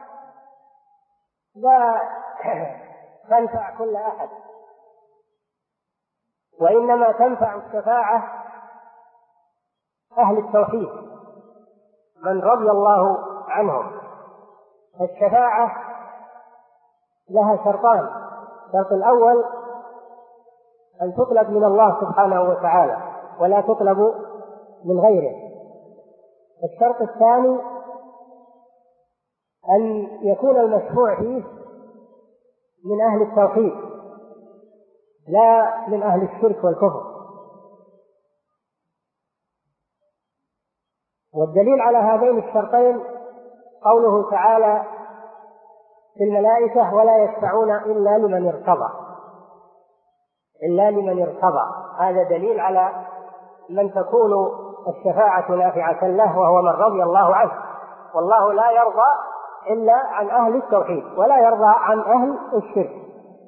لا تنفع كل أحد، وإنما تنفع الشفاعة أهل التوحيد من رضي الله عنهم. الشفاعة لها شرطان: الشرط الأول أن تطلب من الله سبحانه وتعالى ولا تطلب من غيره. الشرط الثاني أن يكون المشفوع فيه من أهل التوحيد لا من أهل الشرك والكفر. والدليل على هذين الشرطين قوله تعالى في الملائكة: ولا يشفعون إلا لمن ارتضى، إلا لمن ارتضى. هذا دليل على من تكون الشفاعة نافعة له، وهو من رضي الله عنه، والله لا يرضى إلا عن أهل التوحيد ولا يرضى عن أهل الشرك.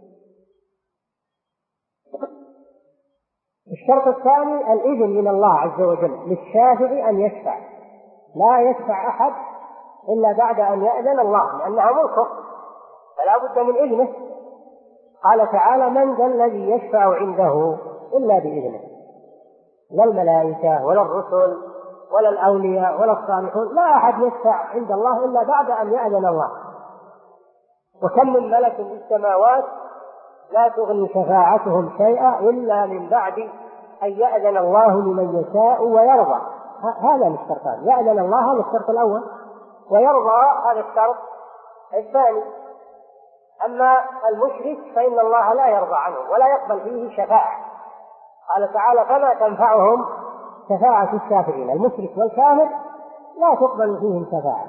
الشرط الثاني الإذن من الله عز وجل للشافع أن يشفع، لا يشفع أحد إلا بعد أن يأذن الله، لأنها ملكه فلا بد من إذنه. قال تعالى: من ذا الذي يشفع عنده إلا بإذنه. لا الملائكة ولا الرسل ولا الأولياء ولا الصالحون، لا أحد يشفع عند الله إلا بعد أن يأذن الله. وكم من ملك في السماوات لا تغني شفاعتهم شيئا إلا من بعد أن يأذن الله لمن يشاء ويرضى. هذا الشرطان: يأذن الله، هذا الشرط الأول، ويرضى، هذا الشرط الثاني. أما المشرك فإن الله لا يرضى عنه ولا يقبل فيه شفاعة. قال تعالى: فما تنفعهم شفاعة الشافعين. المشرك والكافر لا تقبل فيهم شفاعة،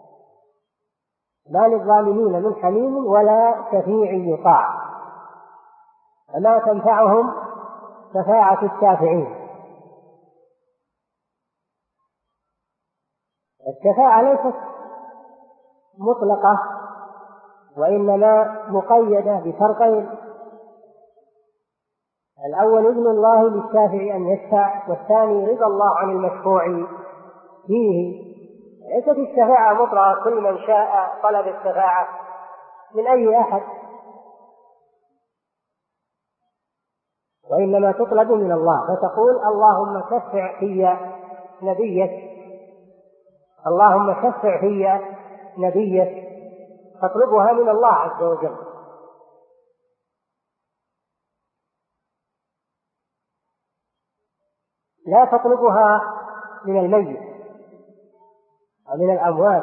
لا للظالمين من حميم ولا شفيع يطاع. فما تنفعهم شفاعة الشافعين. الشفاعة ليست مطلقة، وإنما مقيدة بشرطين: الأول إذن الله للشافع أن يشفع، والثاني رضا الله عن المشفوع فيه. ليست الشفاعة مطلقة كل من شاء طلب الشفاعة من أي أحد، وإنما تطلب من الله، فتقول: اللهم شفع في نبيك، اللهم شفع في نبيك، تطلبها من الله عز وجل. لا تطلبها من الميت أو من الأموات،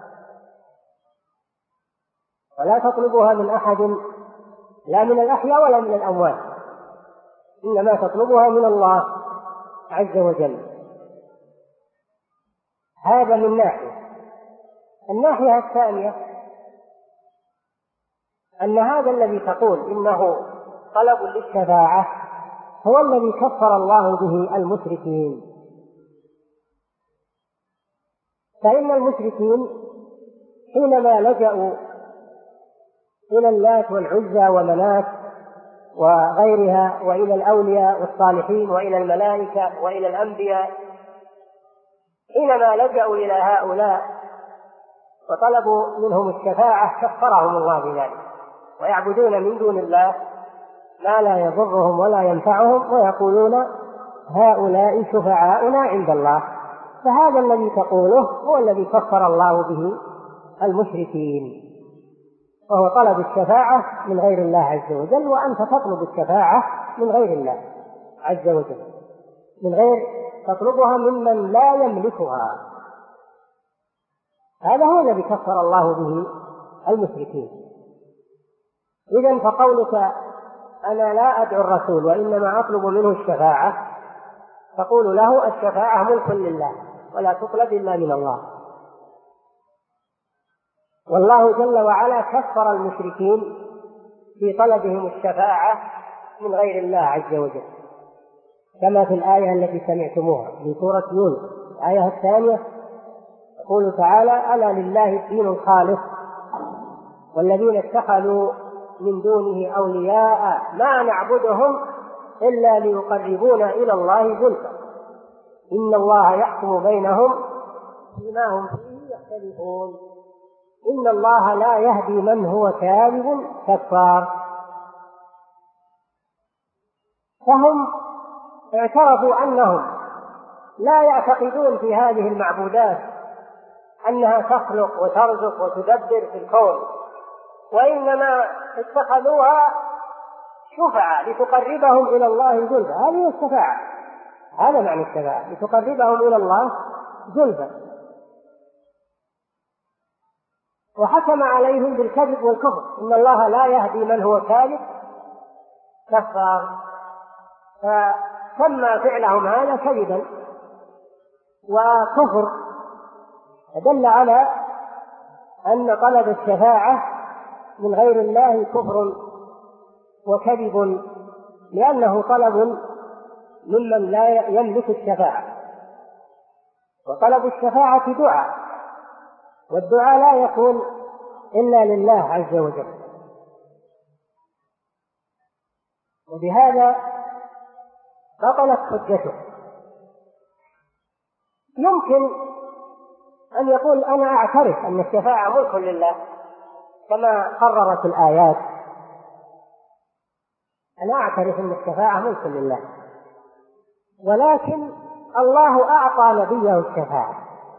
ولا تطلبها من أحد لا من الأحياء ولا من الأموات، إنما تطلبها من الله عز وجل. هذا من ناحية. الناحية الثانية أن هذا الذي تقول إنه طلب للشفاعة هو الذي كفر الله به المشركين. فإن المشركين حينما لجأوا إلى اللات والعزى ومنات وغيرها، وإلى الأولياء والصالحين، وإلى الملائكة، وإلى الأنبياء، حينما لجأوا إلى هؤلاء وطلبوا منهم الشفاعة كفرهم الله بذلك، ويعبدون من دون الله ما لا يضرهم ولا ينفعهم، ويقولون هؤلاء شفعاؤنا عند الله. فهذا الذي تقوله هو الذي كفر الله به المشركين، وهو طلب الشفاعة من غير الله عز وجل. وأنت تطلب الشفاعة من غير الله عز وجل، من غير تطلبها ممن لا يملكها. هذا هو الذي كفر الله به المشركين. إذن فقولك أنا لا أدعو الرسول وإنما أطلب منه الشفاعة، تقول له الشفاعة ملك لله ولا تطلب إلا من الله. والله جل وعلا كفر المشركين في طلبهم الشفاعة من غير الله عز وجل، كما في الآية التي سمعتموها من سورة يونس الآية الثانية، يقول تعالى ألا لله الدين الخالص والذين اتخذوا من دونه أولياء ما نعبدهم إلا ليقربونا إلى الله زلفى إن الله يحكم بينهم فيما هم فيه يختلفون إن الله لا يهدي من هو كاذب كفار. فهم اعترفوا أنهم لا يعتقدون في هذه المعبودات أنها تخلق وترزق وتدبر في الكون، وإنما اتخذوها شفعة لتقربهم إلى الله زلفى. هذه الشفاعة، هذا معنى الشفاعة، لتقربهم إلى الله زلفى. وحكم عليهم بالكذب والكفر إن الله لا يهدي من هو كاذب كفار، فسمى فعلهم هذا كذبا وكفر، دل على أن طلب الشفاعة من غير الله كفر وكذب، لأنه طلب ممن لا يملك الشفاعة. وطلب الشفاعة دعاء، والدعاء لا يكون إلا لله عز وجل. وبهذا بطلت حجته. يمكن أن يقول أنا أعترف أن الشفاعة ملك لله كما قررت الآيات، أنا أعترف أن الشفاعة ملك لله، ولكن الله أعطى نبيه الشفاعة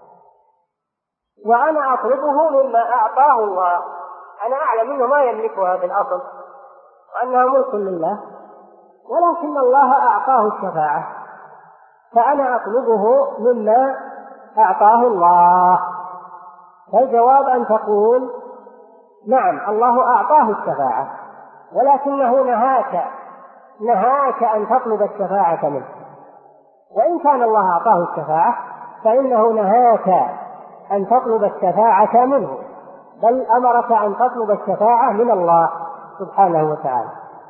وأنا أطلبه مما أعطاه الله. أنا أعلم أنه ما يملكها في الأصل وأنها ملك لله، ولكن الله أعطاه الشفاعة فأنا أطلبه مما أعطاه الله. فالجواب أن تقول نعم الله أعطاه الشفاعة، ولكنه نهاك أن تطلب الشفاعة منه. وإن كان الله أعطاه الشفاعة فإنه نهاك أن تطلب الشفاعة منه، بل أمرك أن تطلب الشفاعة من الله سبحانه وتعالى،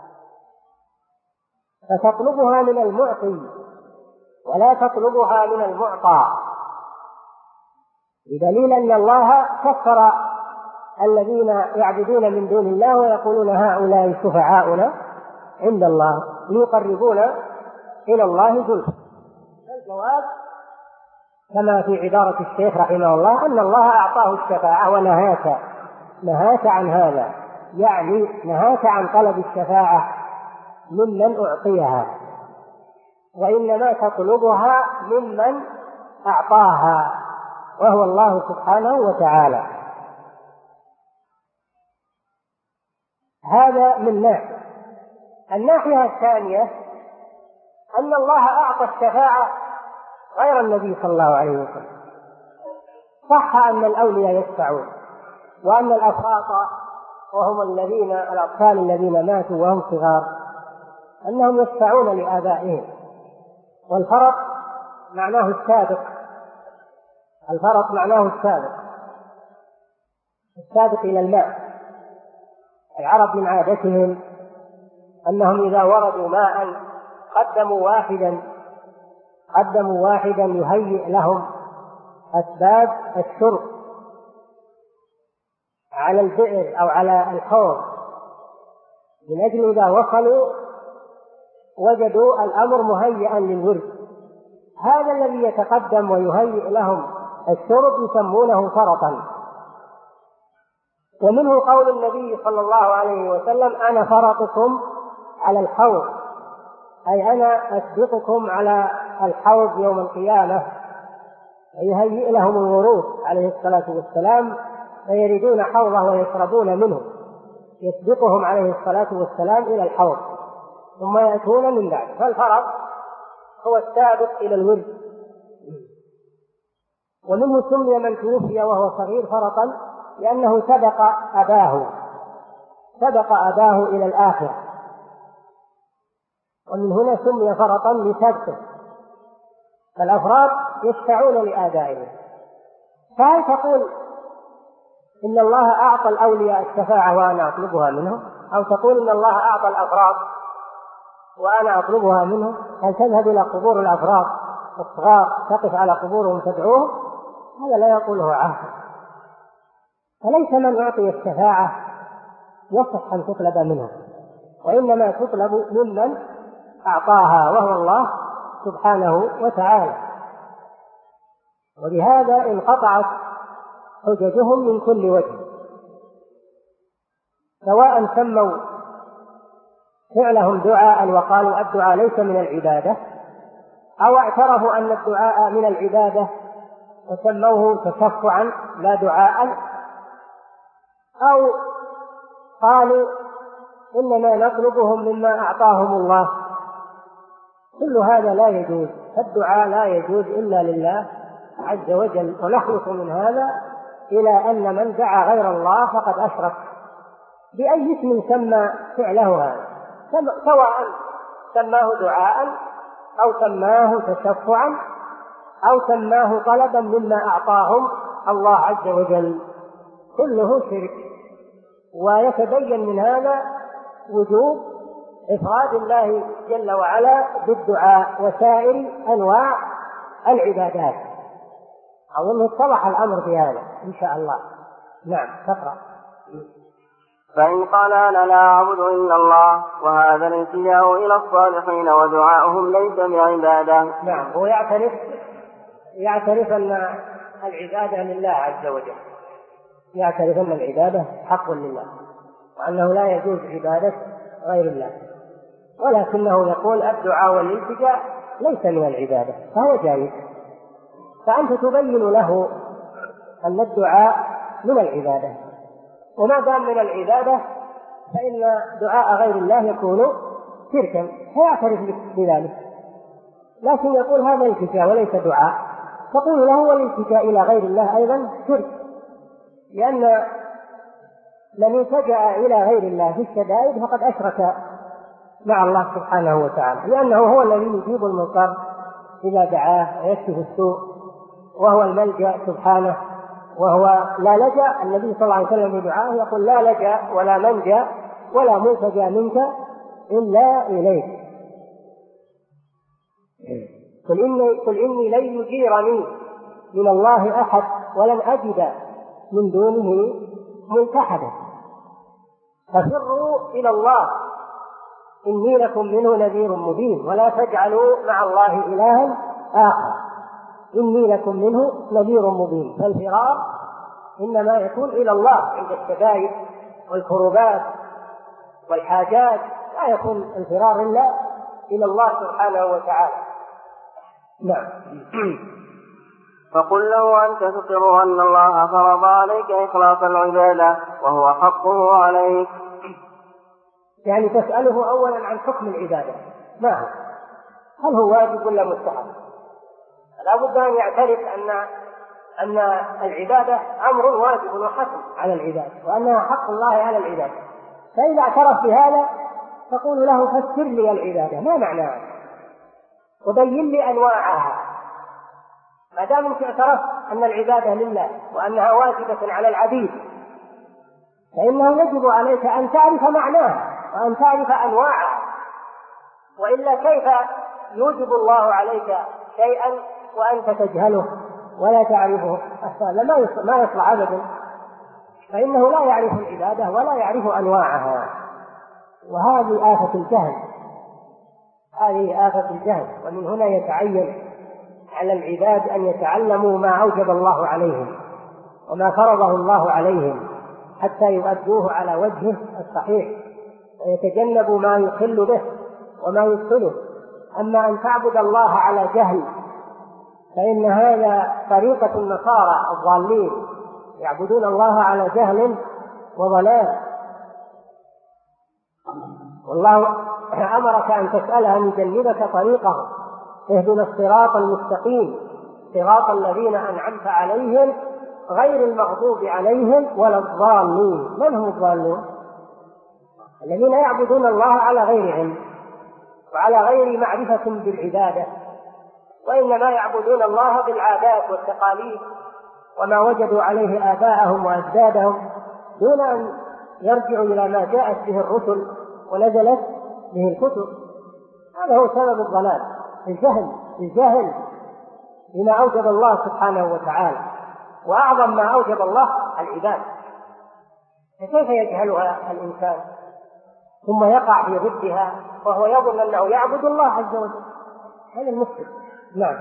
فتطلبها من المعطي ولا تطلبها من المعطى، بدليل أن الله كفر الذين يعبدون من دون الله ويقولون هؤلاء شفعاؤنا عند الله ليقربونا إلى الله زلفى. الجواب كما في عبارة الشيخ رحمه الله أن الله أعطاه الشفاعة ونهاك عن هذا، يعني نهاك عن طلب الشفاعة ممن أعطيها، وإنما تطلبها ممن أعطاها وهو الله سبحانه وتعالى. هذا من ناحية. الناحية الثانية أن الله أعطى الشفاعة غير النبي صلى الله عليه وسلم. صح أن الأولياء يشفعون، وأن الأفراط وهم الأطفال الذين ماتوا وهم صغار أنهم يشفعون لآبائهم، والفرط معناه السابق، الفرط معناه السابق إلى الماء. العرب من عادتهم أنهم إذا وردوا ماء قدموا واحدا يهيئ لهم أسباب الشرب على البئر أو على الحوض، من أجل إذا وصلوا وجدوا الأمر مهيئا للورد. هذا الذي يتقدم ويهيئ لهم الشرب يسمونه فرطا، ومنه قول النبي صلى الله عليه وسلم: أنا فرطكم على الحوض، أي أنا أسبقكم على الحوض يوم القيامة، يهيئ لهم الورود عليه الصلاة والسلام فيردون حوضه ويشربون منه، يسبقهم عليه الصلاة والسلام إلى الحوض ثم يأتون من بعد. فالفرط هو السابق إلى الورد. ومنه سمي من توفي وهو صغير فرطا لأنه سبق أباه إلى الآخرة، ومن هنا سمي فرطا لسبقه. فالأفراد يشفعون لآبائهم. فهل تقول إن الله أعطى الأولياء الشفاعة وأنا أطلبها منهم، أو تقول إن الله أعطى الأفراد وأنا أطلبها منهم؟ هل تذهب إلى قبور الأفراد الصغار تقف على قبورهم تدعوهم؟ هذا لا يقوله عاقل. فليس من أعطي الشفاعة يصح أن تطلب منه، وإنما تطلب ممن أعطاها وهو الله سبحانه وتعالى. ولهذا انقطعت حججهم من كل وجه، سواء سموا فعلهم دعاء وقالوا الدعاء ليس من العبادة، أو اعترفوا أن الدعاء من العبادة وسموه تشفعا لا دعاء، أو قالوا إننا نطلبهم مما أعطاهم الله. كل هذا لا يجوز. الدعاء لا يجوز إلا لله عز وجل. ونخلص من هذا إلى أن من دعا غير الله فقد أشرك بأي اسم سمى فعله هذا، سواء سماه دعاء أو سماه تشفعا أو سماه طلبا مما أعطاهم الله عز وجل، كله شرك. ويتبين من هذا وجوب إفراد الله جل وعلا بالدعاء وسائر أنواع العبادات. أظن اتضح الأمر في هذا إن شاء الله. نعم، تقرأ. فإن قال أنا لا أعبد إلا الله، وهذا الالتجاء إلى الصالحين ودعاؤهم ليس بعبادة. نعم، هو يعترف أن العبادة لله عز وجل، يعترف أن العبادة حق لله وأنه لا يجوز عبادة غير الله، ولكنه يقول الدعاء والالتجاء ليس من العبادة فهو جائز. فأنت تبين له أن الدعاء من العبادة، وما دام من العبادة فإن دعاء غير الله يكون شركا، فيعترف بذلك. لكن يقول هذا الالتجاء وليس دعاء، تقول له والالتجاء إلى غير الله أيضا شرك، لأن من التجأ إلى غير الله في الشدائد فقد أشرك مع الله سبحانه وتعالى، لأنه هو الذي يجيب المضطر إذا دعاه ويكشف السوء، وهو الملجأ سبحانه، وهو لا لجأ. النبي صلى الله عليه وسلم في دعائه يقول لا لجأ ولا منجأ ولا ملتجأ منك إلا إليك. قل إني لن يجيرني من الله أحد ولن أجد من دونه ملتحدا، ففروا إلى الله إني لكم منه نذير مبين، ولا تجعلوا مع الله إلها آخر إني لكم منه نذير مبين. فالفرار إنما يكون إلى الله عند الشدائد والكروبات والحاجات، لا يكون الفرار إلا إلى الله سبحانه وتعالى. نعم. فقل له أنت تقر أن الله فرض عليك إخلاص العبادة وهو حقه عليك. يعني تسأله أولا عن حكم العبادة، ما هو؟ هل هو واجب ولا مستحب؟ لا بد أن يعترف أن العبادة أمر واجب وحتم على العباد، وأنها حق الله على العباد. فإذا اعترف بهذا تقول له فسر لي العبادة ما معناها وبين لي أنواعها. ما دام أنت اعترفت أن العبادة لله وأنها واجبة على العبيد، فإنه يجب عليك أن تعرف معناها وأن تعرف أنواعها، وإلا كيف يوجب الله عليك شيئا وأنت تجهله ولا تعرفه؟ ما يصلح أبدا. فإنه لا يعرف العبادة ولا يعرف أنواعها، وهذه آفة الجهل، هذه آفة الجهل. ومن هنا يتعين على العباد أن يتعلموا ما أوجب الله عليهم وما فرضه الله عليهم، حتى يؤدوه على وجهه الصحيح ويتجنبوا ما يخل به وما يفسده. أما أن تعبد الله على جهل فإن هذا طريقة النصارى الضالين، يعبدون الله على جهل وضلال. والله أمرك أن تسأله أن يجنبك طريقه، اهدنا الصراط المستقيم صراط الذين أنعمت عليهم غير المغضوب عليهم ولا الضالين. من هم الضالون؟ الذين يعبدون الله على غير علم وعلى غير معرفة بالعبادة، وإنما يعبدون الله بالعادات والتقاليد وما وجدوا عليه آباءهم وأجدادهم دون أن يرجعوا إلى ما جاءت به الرسل ونزلت به الكتب. هذا هو سبب الضلال، الجهل بما أوجب الله سبحانه وتعالى، وأعظم ما أوجب الله العبادة. فكيف يجهلها الإنسان ثم يقع في ضدها وهو يظن أنه يعبد الله عز وجل؟ هذا المشكل. نعم.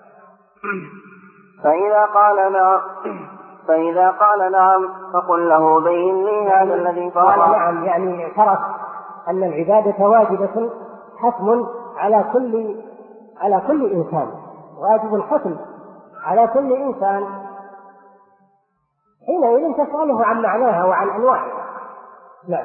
فإذا قال نعم فقل له بين لي هذا الذي فرض. نعم يعني اعترف أن العبادة واجبة حتم على كل إنسان، واجب حتم على كل إنسان، حينئذ تسأله عن معناها وعن أنواعها. نعم.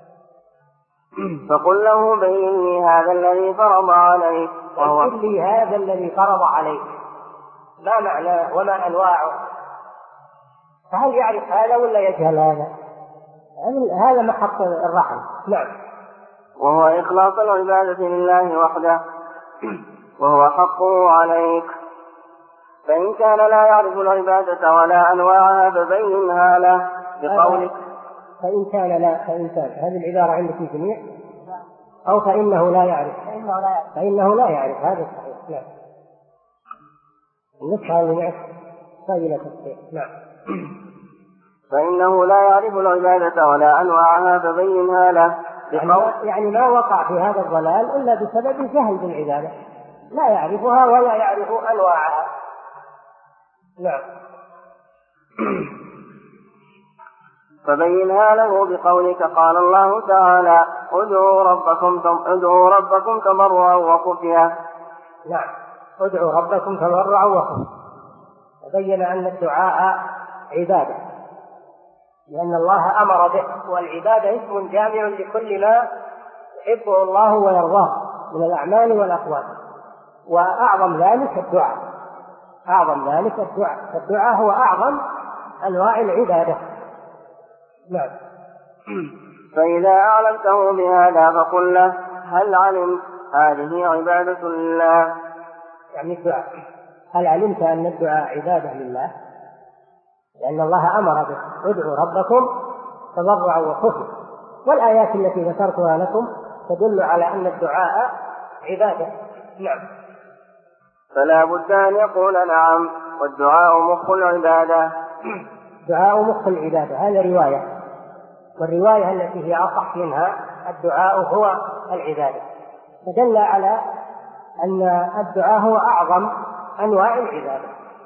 فقل له بين لي هذا الذي فرض عليك. قل لي هذا الذي فرض عليك ما معناه وما أنواعه؟ فهل يعرف هذا ولا يجهل هذا؟ هذا محط الرحم. نعم. وهو إخلاص العبادة لله وحده وهو حقه عليك. فإن كان لا يعرف العبادة ولا أنواعها فبينها له بقولك. فإن كان هذه العبارة عندك في جميع أو فإنه لا يعرف. فإنه لا يعرف، هذا صحيح. نعم. النسخة اللي معك قابلة التصحيح. نعم. فإنه لا يعرف العبادة ولا أنواعها فبينها له يعني ما وقع في هذا الضلال إلا بسبب جهل بالعبادة، لا يعرفها ولا يعرف أنواعها. نعم. فبينها له بقولك قال الله تعالى ادعوا ربكم تضرعا وخفيا. نعم. ادعوا ربكم تضرعا وخفيا. وبين أن الدعاء عبادة لأن الله أمر به، والعبادة اسم جامع لكل ما يحبه الله ويرضاه من الأعمال والأقوال، وأعظم ذلك الدعاء. الدعاء هو أعظم أنواع العبادة. نعم. فإذا أعلمته بهذا فقل له هل علمت هذه عبادة لله؟ يعني الدعاء، هل علمت أن الدعاء عبادة لله؟ لأن الله أمر به ادعوا ربكم تضرعا وخفيا، والآيات التي ذكرتها لكم تدل على أن الدعاء عبادة. نعم. فلا بد أن يقول نعم، والدعاء مخ العبادة. دعاء مخ العبادة، هذا رواية، والرواية التي هي أصح منها الدعاء هو العبادة، فدل على أن الدعاء هو أعظم أنواع العبادة.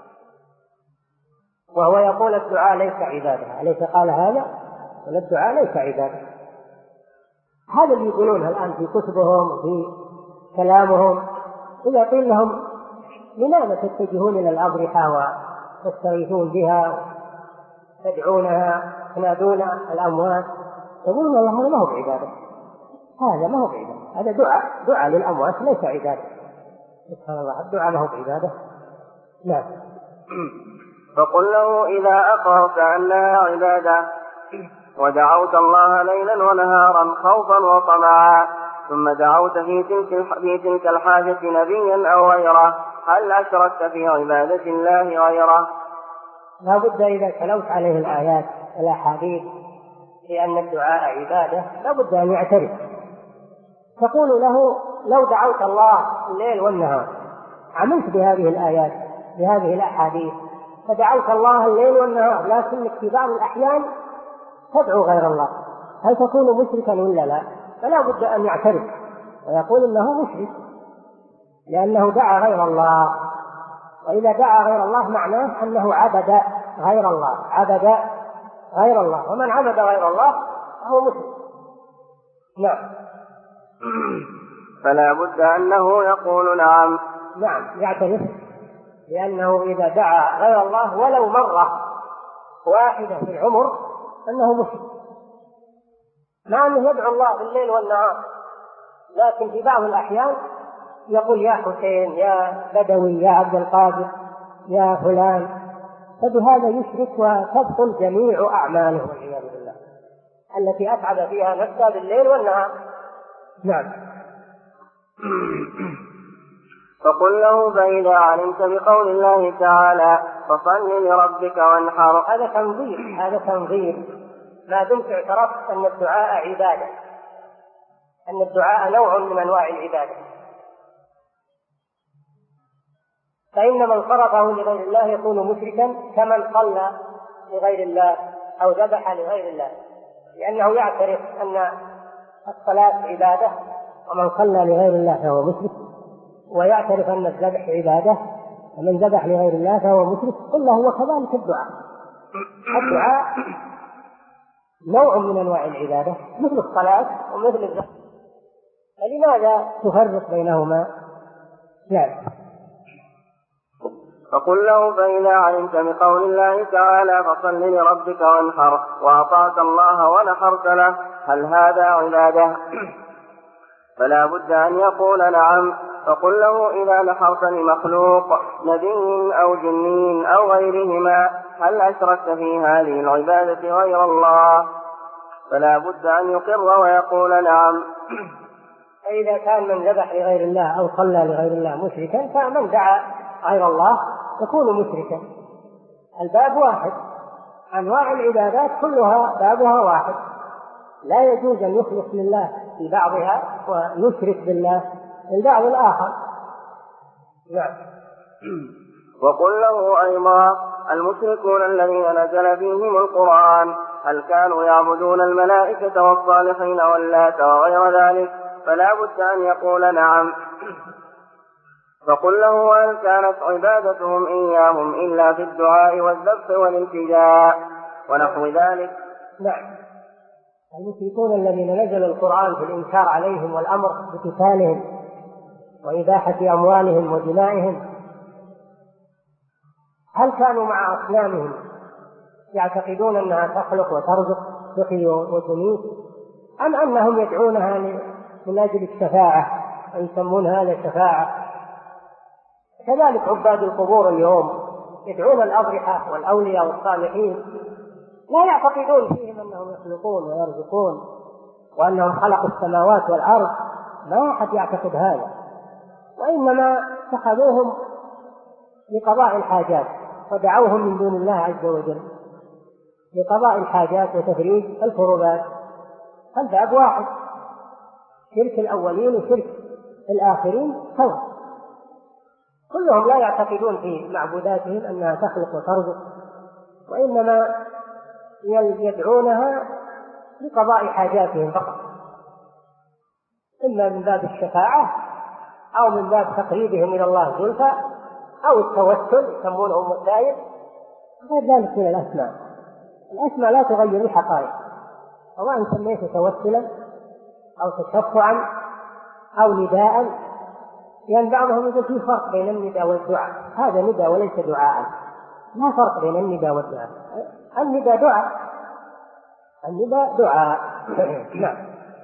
وهو يقول الدعاء ليس عبادة، أليس قال هذا؟ ولا الدعاء ليس عبادة. هذا اللي يقولونه الآن في كتبهم وفي كلامهم. إذا قيل لهم لماذا تتجهون إلى الأضرحة وتستغيثون بها تدعونها تنادون الأموات؟ يقولون الله هذا ما هو بعبادة، هذا ما هو بعبادة، هذا دعاء للأموات ليس عبادة. سبحان الله، الدعاء ما هو بعبادة. لا. فقل له إذا أقررت أنها عبادة ودعوت الله ليلا ونهارا خوفا وطمعا ثم دعوت في تلك الحاجة نبيا أو غيره، هل أشركت في عبادة الله غيره؟ لا بد إذا تلوت عليه الآيات والأحاديث لأن الدعاء عبادة لا بد أن يعترف. تقول له لو دعوت الله الليل والنهار، عملت بهذه الآيات بهذه الأحاديث فدعوت الله الليل والنهار، لكن في بعض الأحيان تدعو غير الله، هل تكون مشركا ولا لا؟ فلا بد أن يعترف ويقول إنه مشرك لأنه دعا غير الله. وإذا دعا غير الله معناه أنه عبد غير الله، عبد غير الله، ومن عبد غير الله فهو مشرك. نعم. فلا بد أنه يقول نعم. نعم، يعترف لأنه إذا دعا غير الله ولو مرة واحدة في العمر أنه مشرك، مع أنه يدعو الله بالليل والنهار، لكن في بعض الأحيان يقول يا حسين، يا بدوي، يا عبد القادر، يا فلان، فبهذا يشرك وتبطل جميع أعماله والعياذ بالله التي أتعب فيها نفسه بالليل والنهار. نعم. فقل له فإذا علمت بقول الله تعالى فصل لربك وانحر. هذا تنظير ما دمت اعترفت أن الدعاء عبادة، أن الدعاء نوع من أنواع العبادة، فإن من صرفه لغير الله يكون مشركا كمن صلى لغير الله أو ذبح لغير الله، لأنه يعترف أن الصلاة عبادة، ومن صلى لغير الله فهو مشرك، ويعترف أن الذبح عبادة، ومن ذبح لغير الله فهو مشرك. قل هو كذلك الدعاء نوع من أنواع العبادة مثل الصلاة ومثل الذبح، فلماذا تفرق بينهما؟ نعم. فقل له فإذا علمت بقول الله تعالى فصل لربك وانحر وأطعت الله ونحرت له، هل هذا عبادة؟ فلا بد أن يقول نعم. فقل له إذا نحرت لمخلوق نبي أو جني أو غيرهما هل أشركت في هذه العبادة غير الله؟ فلا بد أن يقر ويقول نعم. فإذا كان من ذبح لغير الله أو صلى لغير الله مشركا، فمن دعا غير الله يكون مشركا. الباب واحد، أنواع العبادات كلها بابها واحد، لا يجوز أن يخلص لله في بعضها ويشرك بالله البعض الآخر. نعم. وقل له أيضا المشركون الذين نزل فيهم القرآن هل كانوا يعبدون الملائكة والصالحين واللات وغير ذلك؟ فلا بد أن يقول نعم. فقل له هل كانت عبادتهم إياهم إلا في الدعاء والذبح والالتجاء ونحو ذلك؟ نعم. المشركون الذين نزل القرآن في الإنكار عليهم والأمر بقتالهم وإباحة أموالهم ودمائهم، هل كانوا مع أصنامهم يعتقدون أنها تخلق وترزق، تحيي وتميت، أم أنهم يدعونها من أجل الشفاعة ويسمون هذا شفاعة؟ كذلك عباد القبور اليوم يدعون الأضرحة والأولياء والصالحين، لا يعتقدون فيهم أنهم يخلقون ويرزقون وأنهم خلقوا السماوات والأرض، ما أحد يعتقد هذا، وإنما اتخذوهم لقضاء الحاجات ودعوهم من دون الله عز وجل لقضاء الحاجات وتفريج الكربات. الباب واحد، شرك الأولين وشرك الآخرين سواء، كلهم لا يعتقدون في معبوداتهم أنها تخلق وترزق، وإنما يدعونها لقضاء حاجاتهم فقط، إما من باب الشفاعة أو من باب تقريبهم إلى الله زلفى أو التوسل يسمونهم وسائل، غير ذلك من الأسماء. الأسماء لا تغير الحقائق، سواء سميت توسلا أو تشفعا أو نداء، لأن بعضهم يقول في فرق بين النداء والدعاء، هذا نداء وليس دعاء، لا فرق بين النداء والدعاء، النداء دعاء، النداء دعاء. نعم.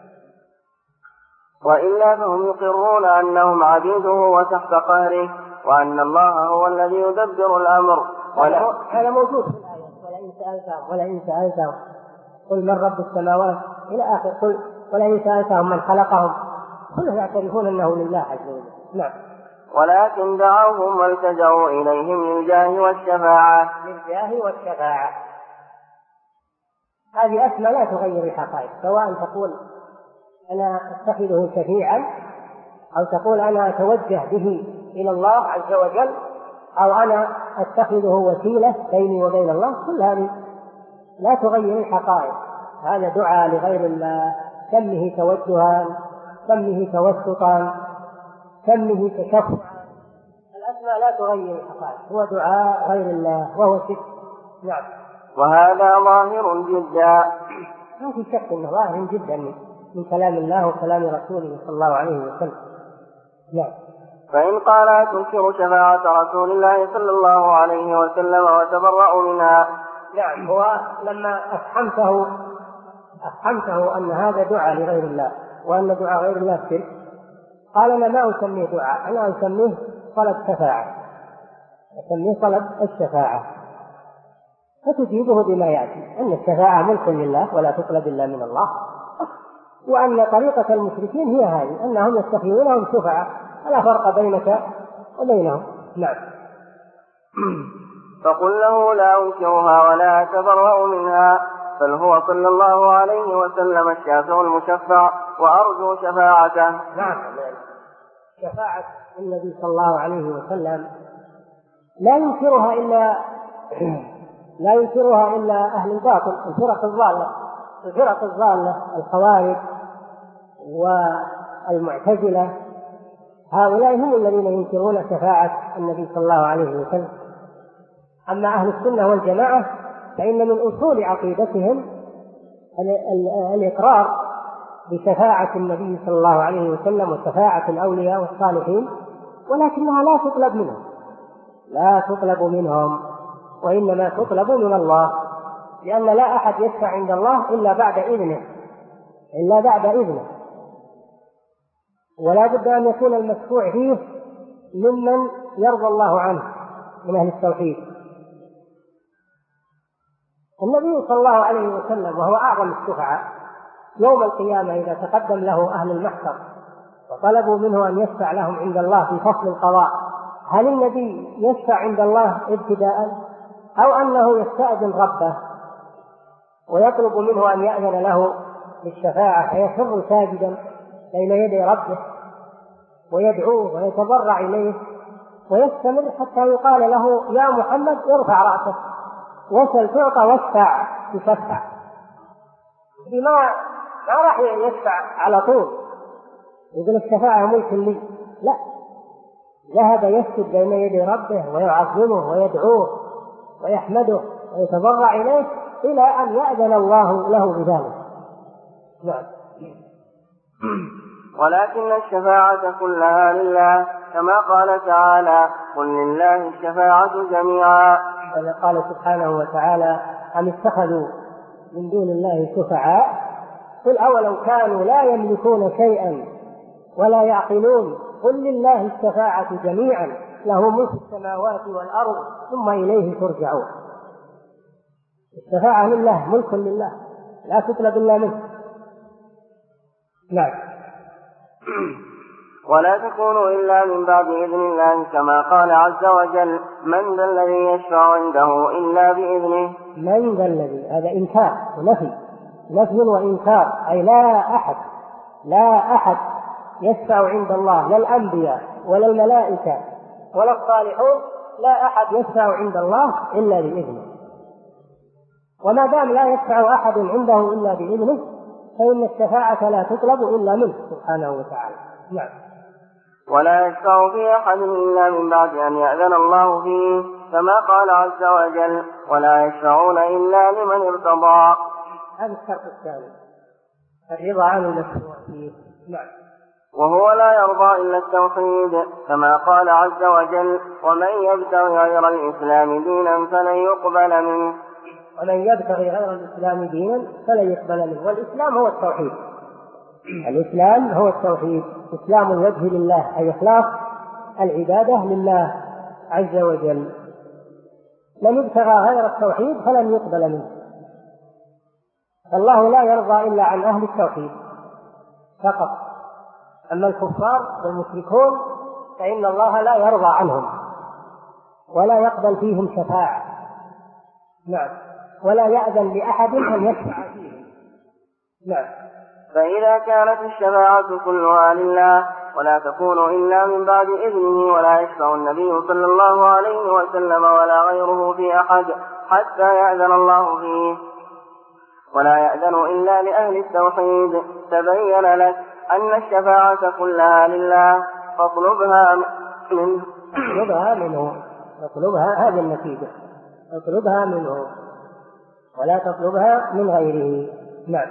وإلا فهم يقرون أنهم عبيده وتحت قهره وأن الله هو الذي يدبر الأمر. هذا موجود في الآية، ولئن سألتهم قل من رب السماوات إلى آخر، قل ولئن سألتهم من خلقهم، كلهم يعترفون أنه لله عز وجل. نعم. ولكن دعوهم والتجأوا إليهم للجاه والشفاعة. هذه أسماء لا تغير الحقائق، سواء تقول أنا أتخذه شفيعا أو تقول أنا أتوجه به إلى الله عز وجل أو أنا أتخذه وسيلة بيني وبين الله، كل هذه لا تغير الحقائق. هذا دعاء لغير الله، سمه توجها، سمه توسطا، سمه تشفعا، الأسماء لا تغير الحقائق، هو دعاء غير الله وهو شرك. نعم. وهذا ظاهر جدا. ما في شك أنه ظاهر جدا من كلام الله وكلام رسوله صلى الله عليه وسلم. نعم. فإن قال تنكر شفاعة رسول الله صلى الله عليه وسلم وتبرأ منها. نعم. هو لما أفحمته أن هذا دعاء لغير الله وأن دعاء غير الله شرك، قال أنا ما أسميه دعاء، أنا أسميه طلب شفاعة، أسميه طلب الشفاعة. فتجيبه بما يأتي أن الشفاعة ملك لله ولا تطلب إلا من الله، وأن طريقة المشركين هي هذه أنهم يتخذونهم شفعاء، فلا فرق بينك وبينهم. نعم. فقل له لا أنكرها ولا أتبرأ منها، بل هو صلى الله عليه وسلم الشافع المشفع وأرجو شفاعته. نعم. شفاعة النبي صلى الله عليه وسلم لا ينكرها إلا أهل الباطل، الفرق الضالة الخوارج والمعتزلة، هؤلاء هم الذين ينكرون شفاعة النبي صلى الله عليه وسلم. أما أهل السنة والجماعة فإن من أصول عقيدتهم الإقرار بشفاعة النبي صلى الله عليه وسلم وشفاعة الأولياء والصالحين، ولكنها لا تطلب منهم وإنما تطلب من الله، لأن لا أحد يشفع عند الله إلا بعد إذنه، ولا بد أن يكون المشفوع فيه ممن يرضى الله عنه من أهل التوحيد. النبي صلى الله عليه وسلم وهو أعظم الشفعاء يوم القيامة إذا تقدم له أهل المحشر وطلبوا منه أن يشفع لهم عند الله في فصل القضاء، هل النبي يشفع عند الله ابتداء أو أنه يستأذن ربه ويطلب منه أن يأذن له بالشفاعة فيخر ساجدا بين يدي ربه ويدعوه ويتضرع إليه ويستمر حتى يقال له يا محمد ارفع رأسك وسل تعطى واشفع تشفع؟ ما راح يشفع على طول يقول الشفاعة ملك لي، لا، ذهب يسجد بين يدي ربه ويعظمه ويدعوه ويحمده ويتضرع إليه إلى أن يأذن الله له بذلك. نعم. ولكن الشفاعة كلها لله، كما قال تعالى قل لله الشفاعة جميعا. قال سبحانه وتعالى أم اتخذوا من دون الله شفعاء قل أولو كانوا لا يملكون شيئا ولا يعقلون قل لله الشفاعة جميعا له ملك السماوات والأرض ثم إليه ترجعون. الشفاعة لله، ملك لله، لا تطلب إلا منه. نعم. ولا تكون إلا من بعد إذن الله، كما قال عز وجل من ذا الذي يشفع عنده إلا بإذنه. من ذا الذي، هذا إنكار ونفي وإنكار، أي لا أحد يشفع عند الله، لا الأنبياء ولا الملائكة ولا الصالحون، لا أحد يشفع عند الله إلا بإذنه. وما دام لا يشفع أحد عنده إلا بإذنه فإن الشفاعة لا تطلب إلا منه سبحانه وتعالى. نعم. ولا يشفع في أحد إلا من بعد أن يأذن الله فيه، كما قال عز وجل ولا يشفعون إلا لمن ارتضى. هذا الشرط الثاني، الرضا عن المشروع فيه. نعم. وهو لا يرضى إلا التوحيد، كما قال عز وجل ومن يبتغي غير الإسلام دينا فلن يقبل منه. ومن يبتغي غير الإسلام دينا فلن يقبل منه. والإسلام هو التوحيد، الإسلام هو التوحيد، إسلام الوجه لله، أي إخلاص العبادة لله عز وجل. من يبتغى غير التوحيد فلن يقبل منه. الله لا يرضى إلا عن أهل التوحيد فقط، أما الكفار والمشركون فإن الله لا يرضى عنهم ولا يقبل فيهم شفاعة. نعم. ولا يأذن لأحد أن يشفع فيهم. نعم. فإذا كانت الشفاعة كلها لله ولا تكون إلا من بعد إذنه، ولا يشفع النبي صلى الله عليه وسلم ولا غيره في أحد حتى يأذن الله فيه، ولا يأذن إلا لأهل التوحيد، تبين لك أن الشفاعة كلها لله فاطلبها منه. اطلبها هذه النتيجة، اطلبها منه. ولا تطلبها من غيره. نعم.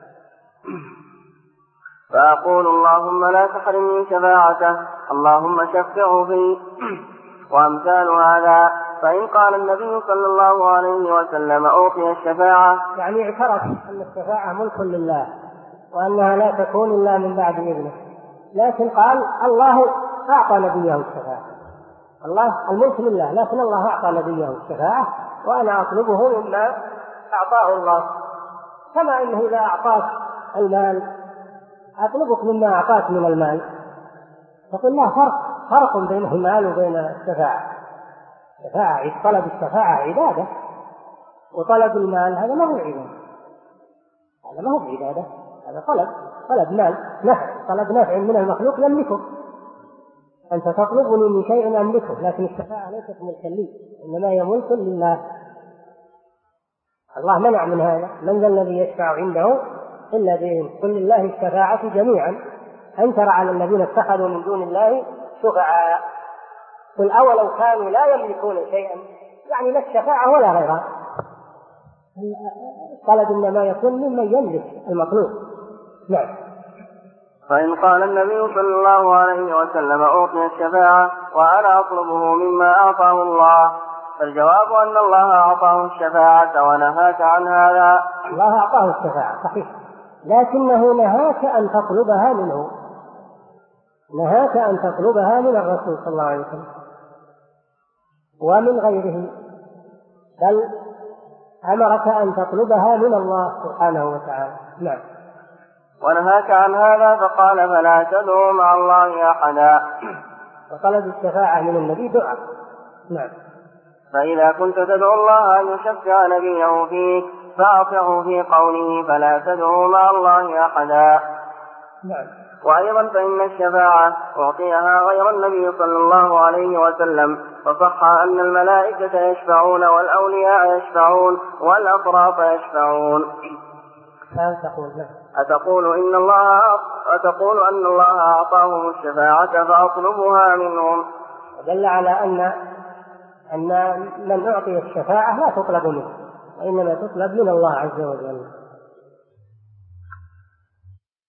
فأقول اللهم لا تحرمني شفاعته، اللهم شفعه في، وأمثال هذا. فإن قال النبي صلى الله عليه وسلم أوصي الشفاعة، يعني اعترف أن الشفاعة ملك لله وأنها لا تكون إلا من بعد إذنه، لكن قال الله أعطى نبيه الشفاعة، الله الملك لله، لكن الله أعطى نبيه الشفاعة وأنا أطلبه مما أعطاه الله، كما أنه إذا أعطاك المال أطلبك مما أعطاك من المال. فقل له فرق بين المال وبين الشفاعة. طلب الشفاعة عبادة، وطلب المال هذا ما هو عبادة، هذا ما هو عبادة، هذا طلب مال، طلب نفع من المخلوق يملكه. أنت تطلبني من شيء أملكه، لكن الشفاعة ليست ملكا لي، إنما هي ملك لله. الله منع من هذا، من ذا الذي يشفع عنده إلا بإذنه، قل لله الشفاعة جميعا، أن ترى على الذين اتخذوا من دون الله شفعاء. قل أولو كانوا لا يملكون شيئا، يعني لا الشفاعة ولا غيرها. طلب إنما يكون ممن يملك المطلوب. نعم. فإن قال النبي صلى الله عليه وسلم أوصي الشفاعة وأنا أطلبه مما أعطاه الله، فالجواب أن الله أعطاه الشفاعة ونهاك عن هذا. الله أعطاه الشفاعة صحيح، لكنه نهاك أن تطلبها منه، نهاك أن تطلبها من الرسول صلى الله عليه وسلم ومن غيره، بل أمرك أن تطلبها من الله سبحانه وتعالى. نعم. ونهاك عن هذا فقال فلا تدعوا مع الله أحدا. وطلب الشفاعة من النبي دعاء. نعم. فإذا كنت تدعو الله أن يشفع نبيه فيك فأطعه في قوله فلا تدعوا مع الله أحدا. نعم. وأيضا فإن الشفاعة أعطيها غير النبي صلى الله عليه وسلم، فصح أن الملائكة يشفعون والأولياء يشفعون والأطراف يشفعون. أتقول أن الله أعطاهم الشفاعة فأطلبها منهم؟ دل على أن من أعطي الشفاعة لا تطلب منه، وإنما تطلب من الله عز وجل.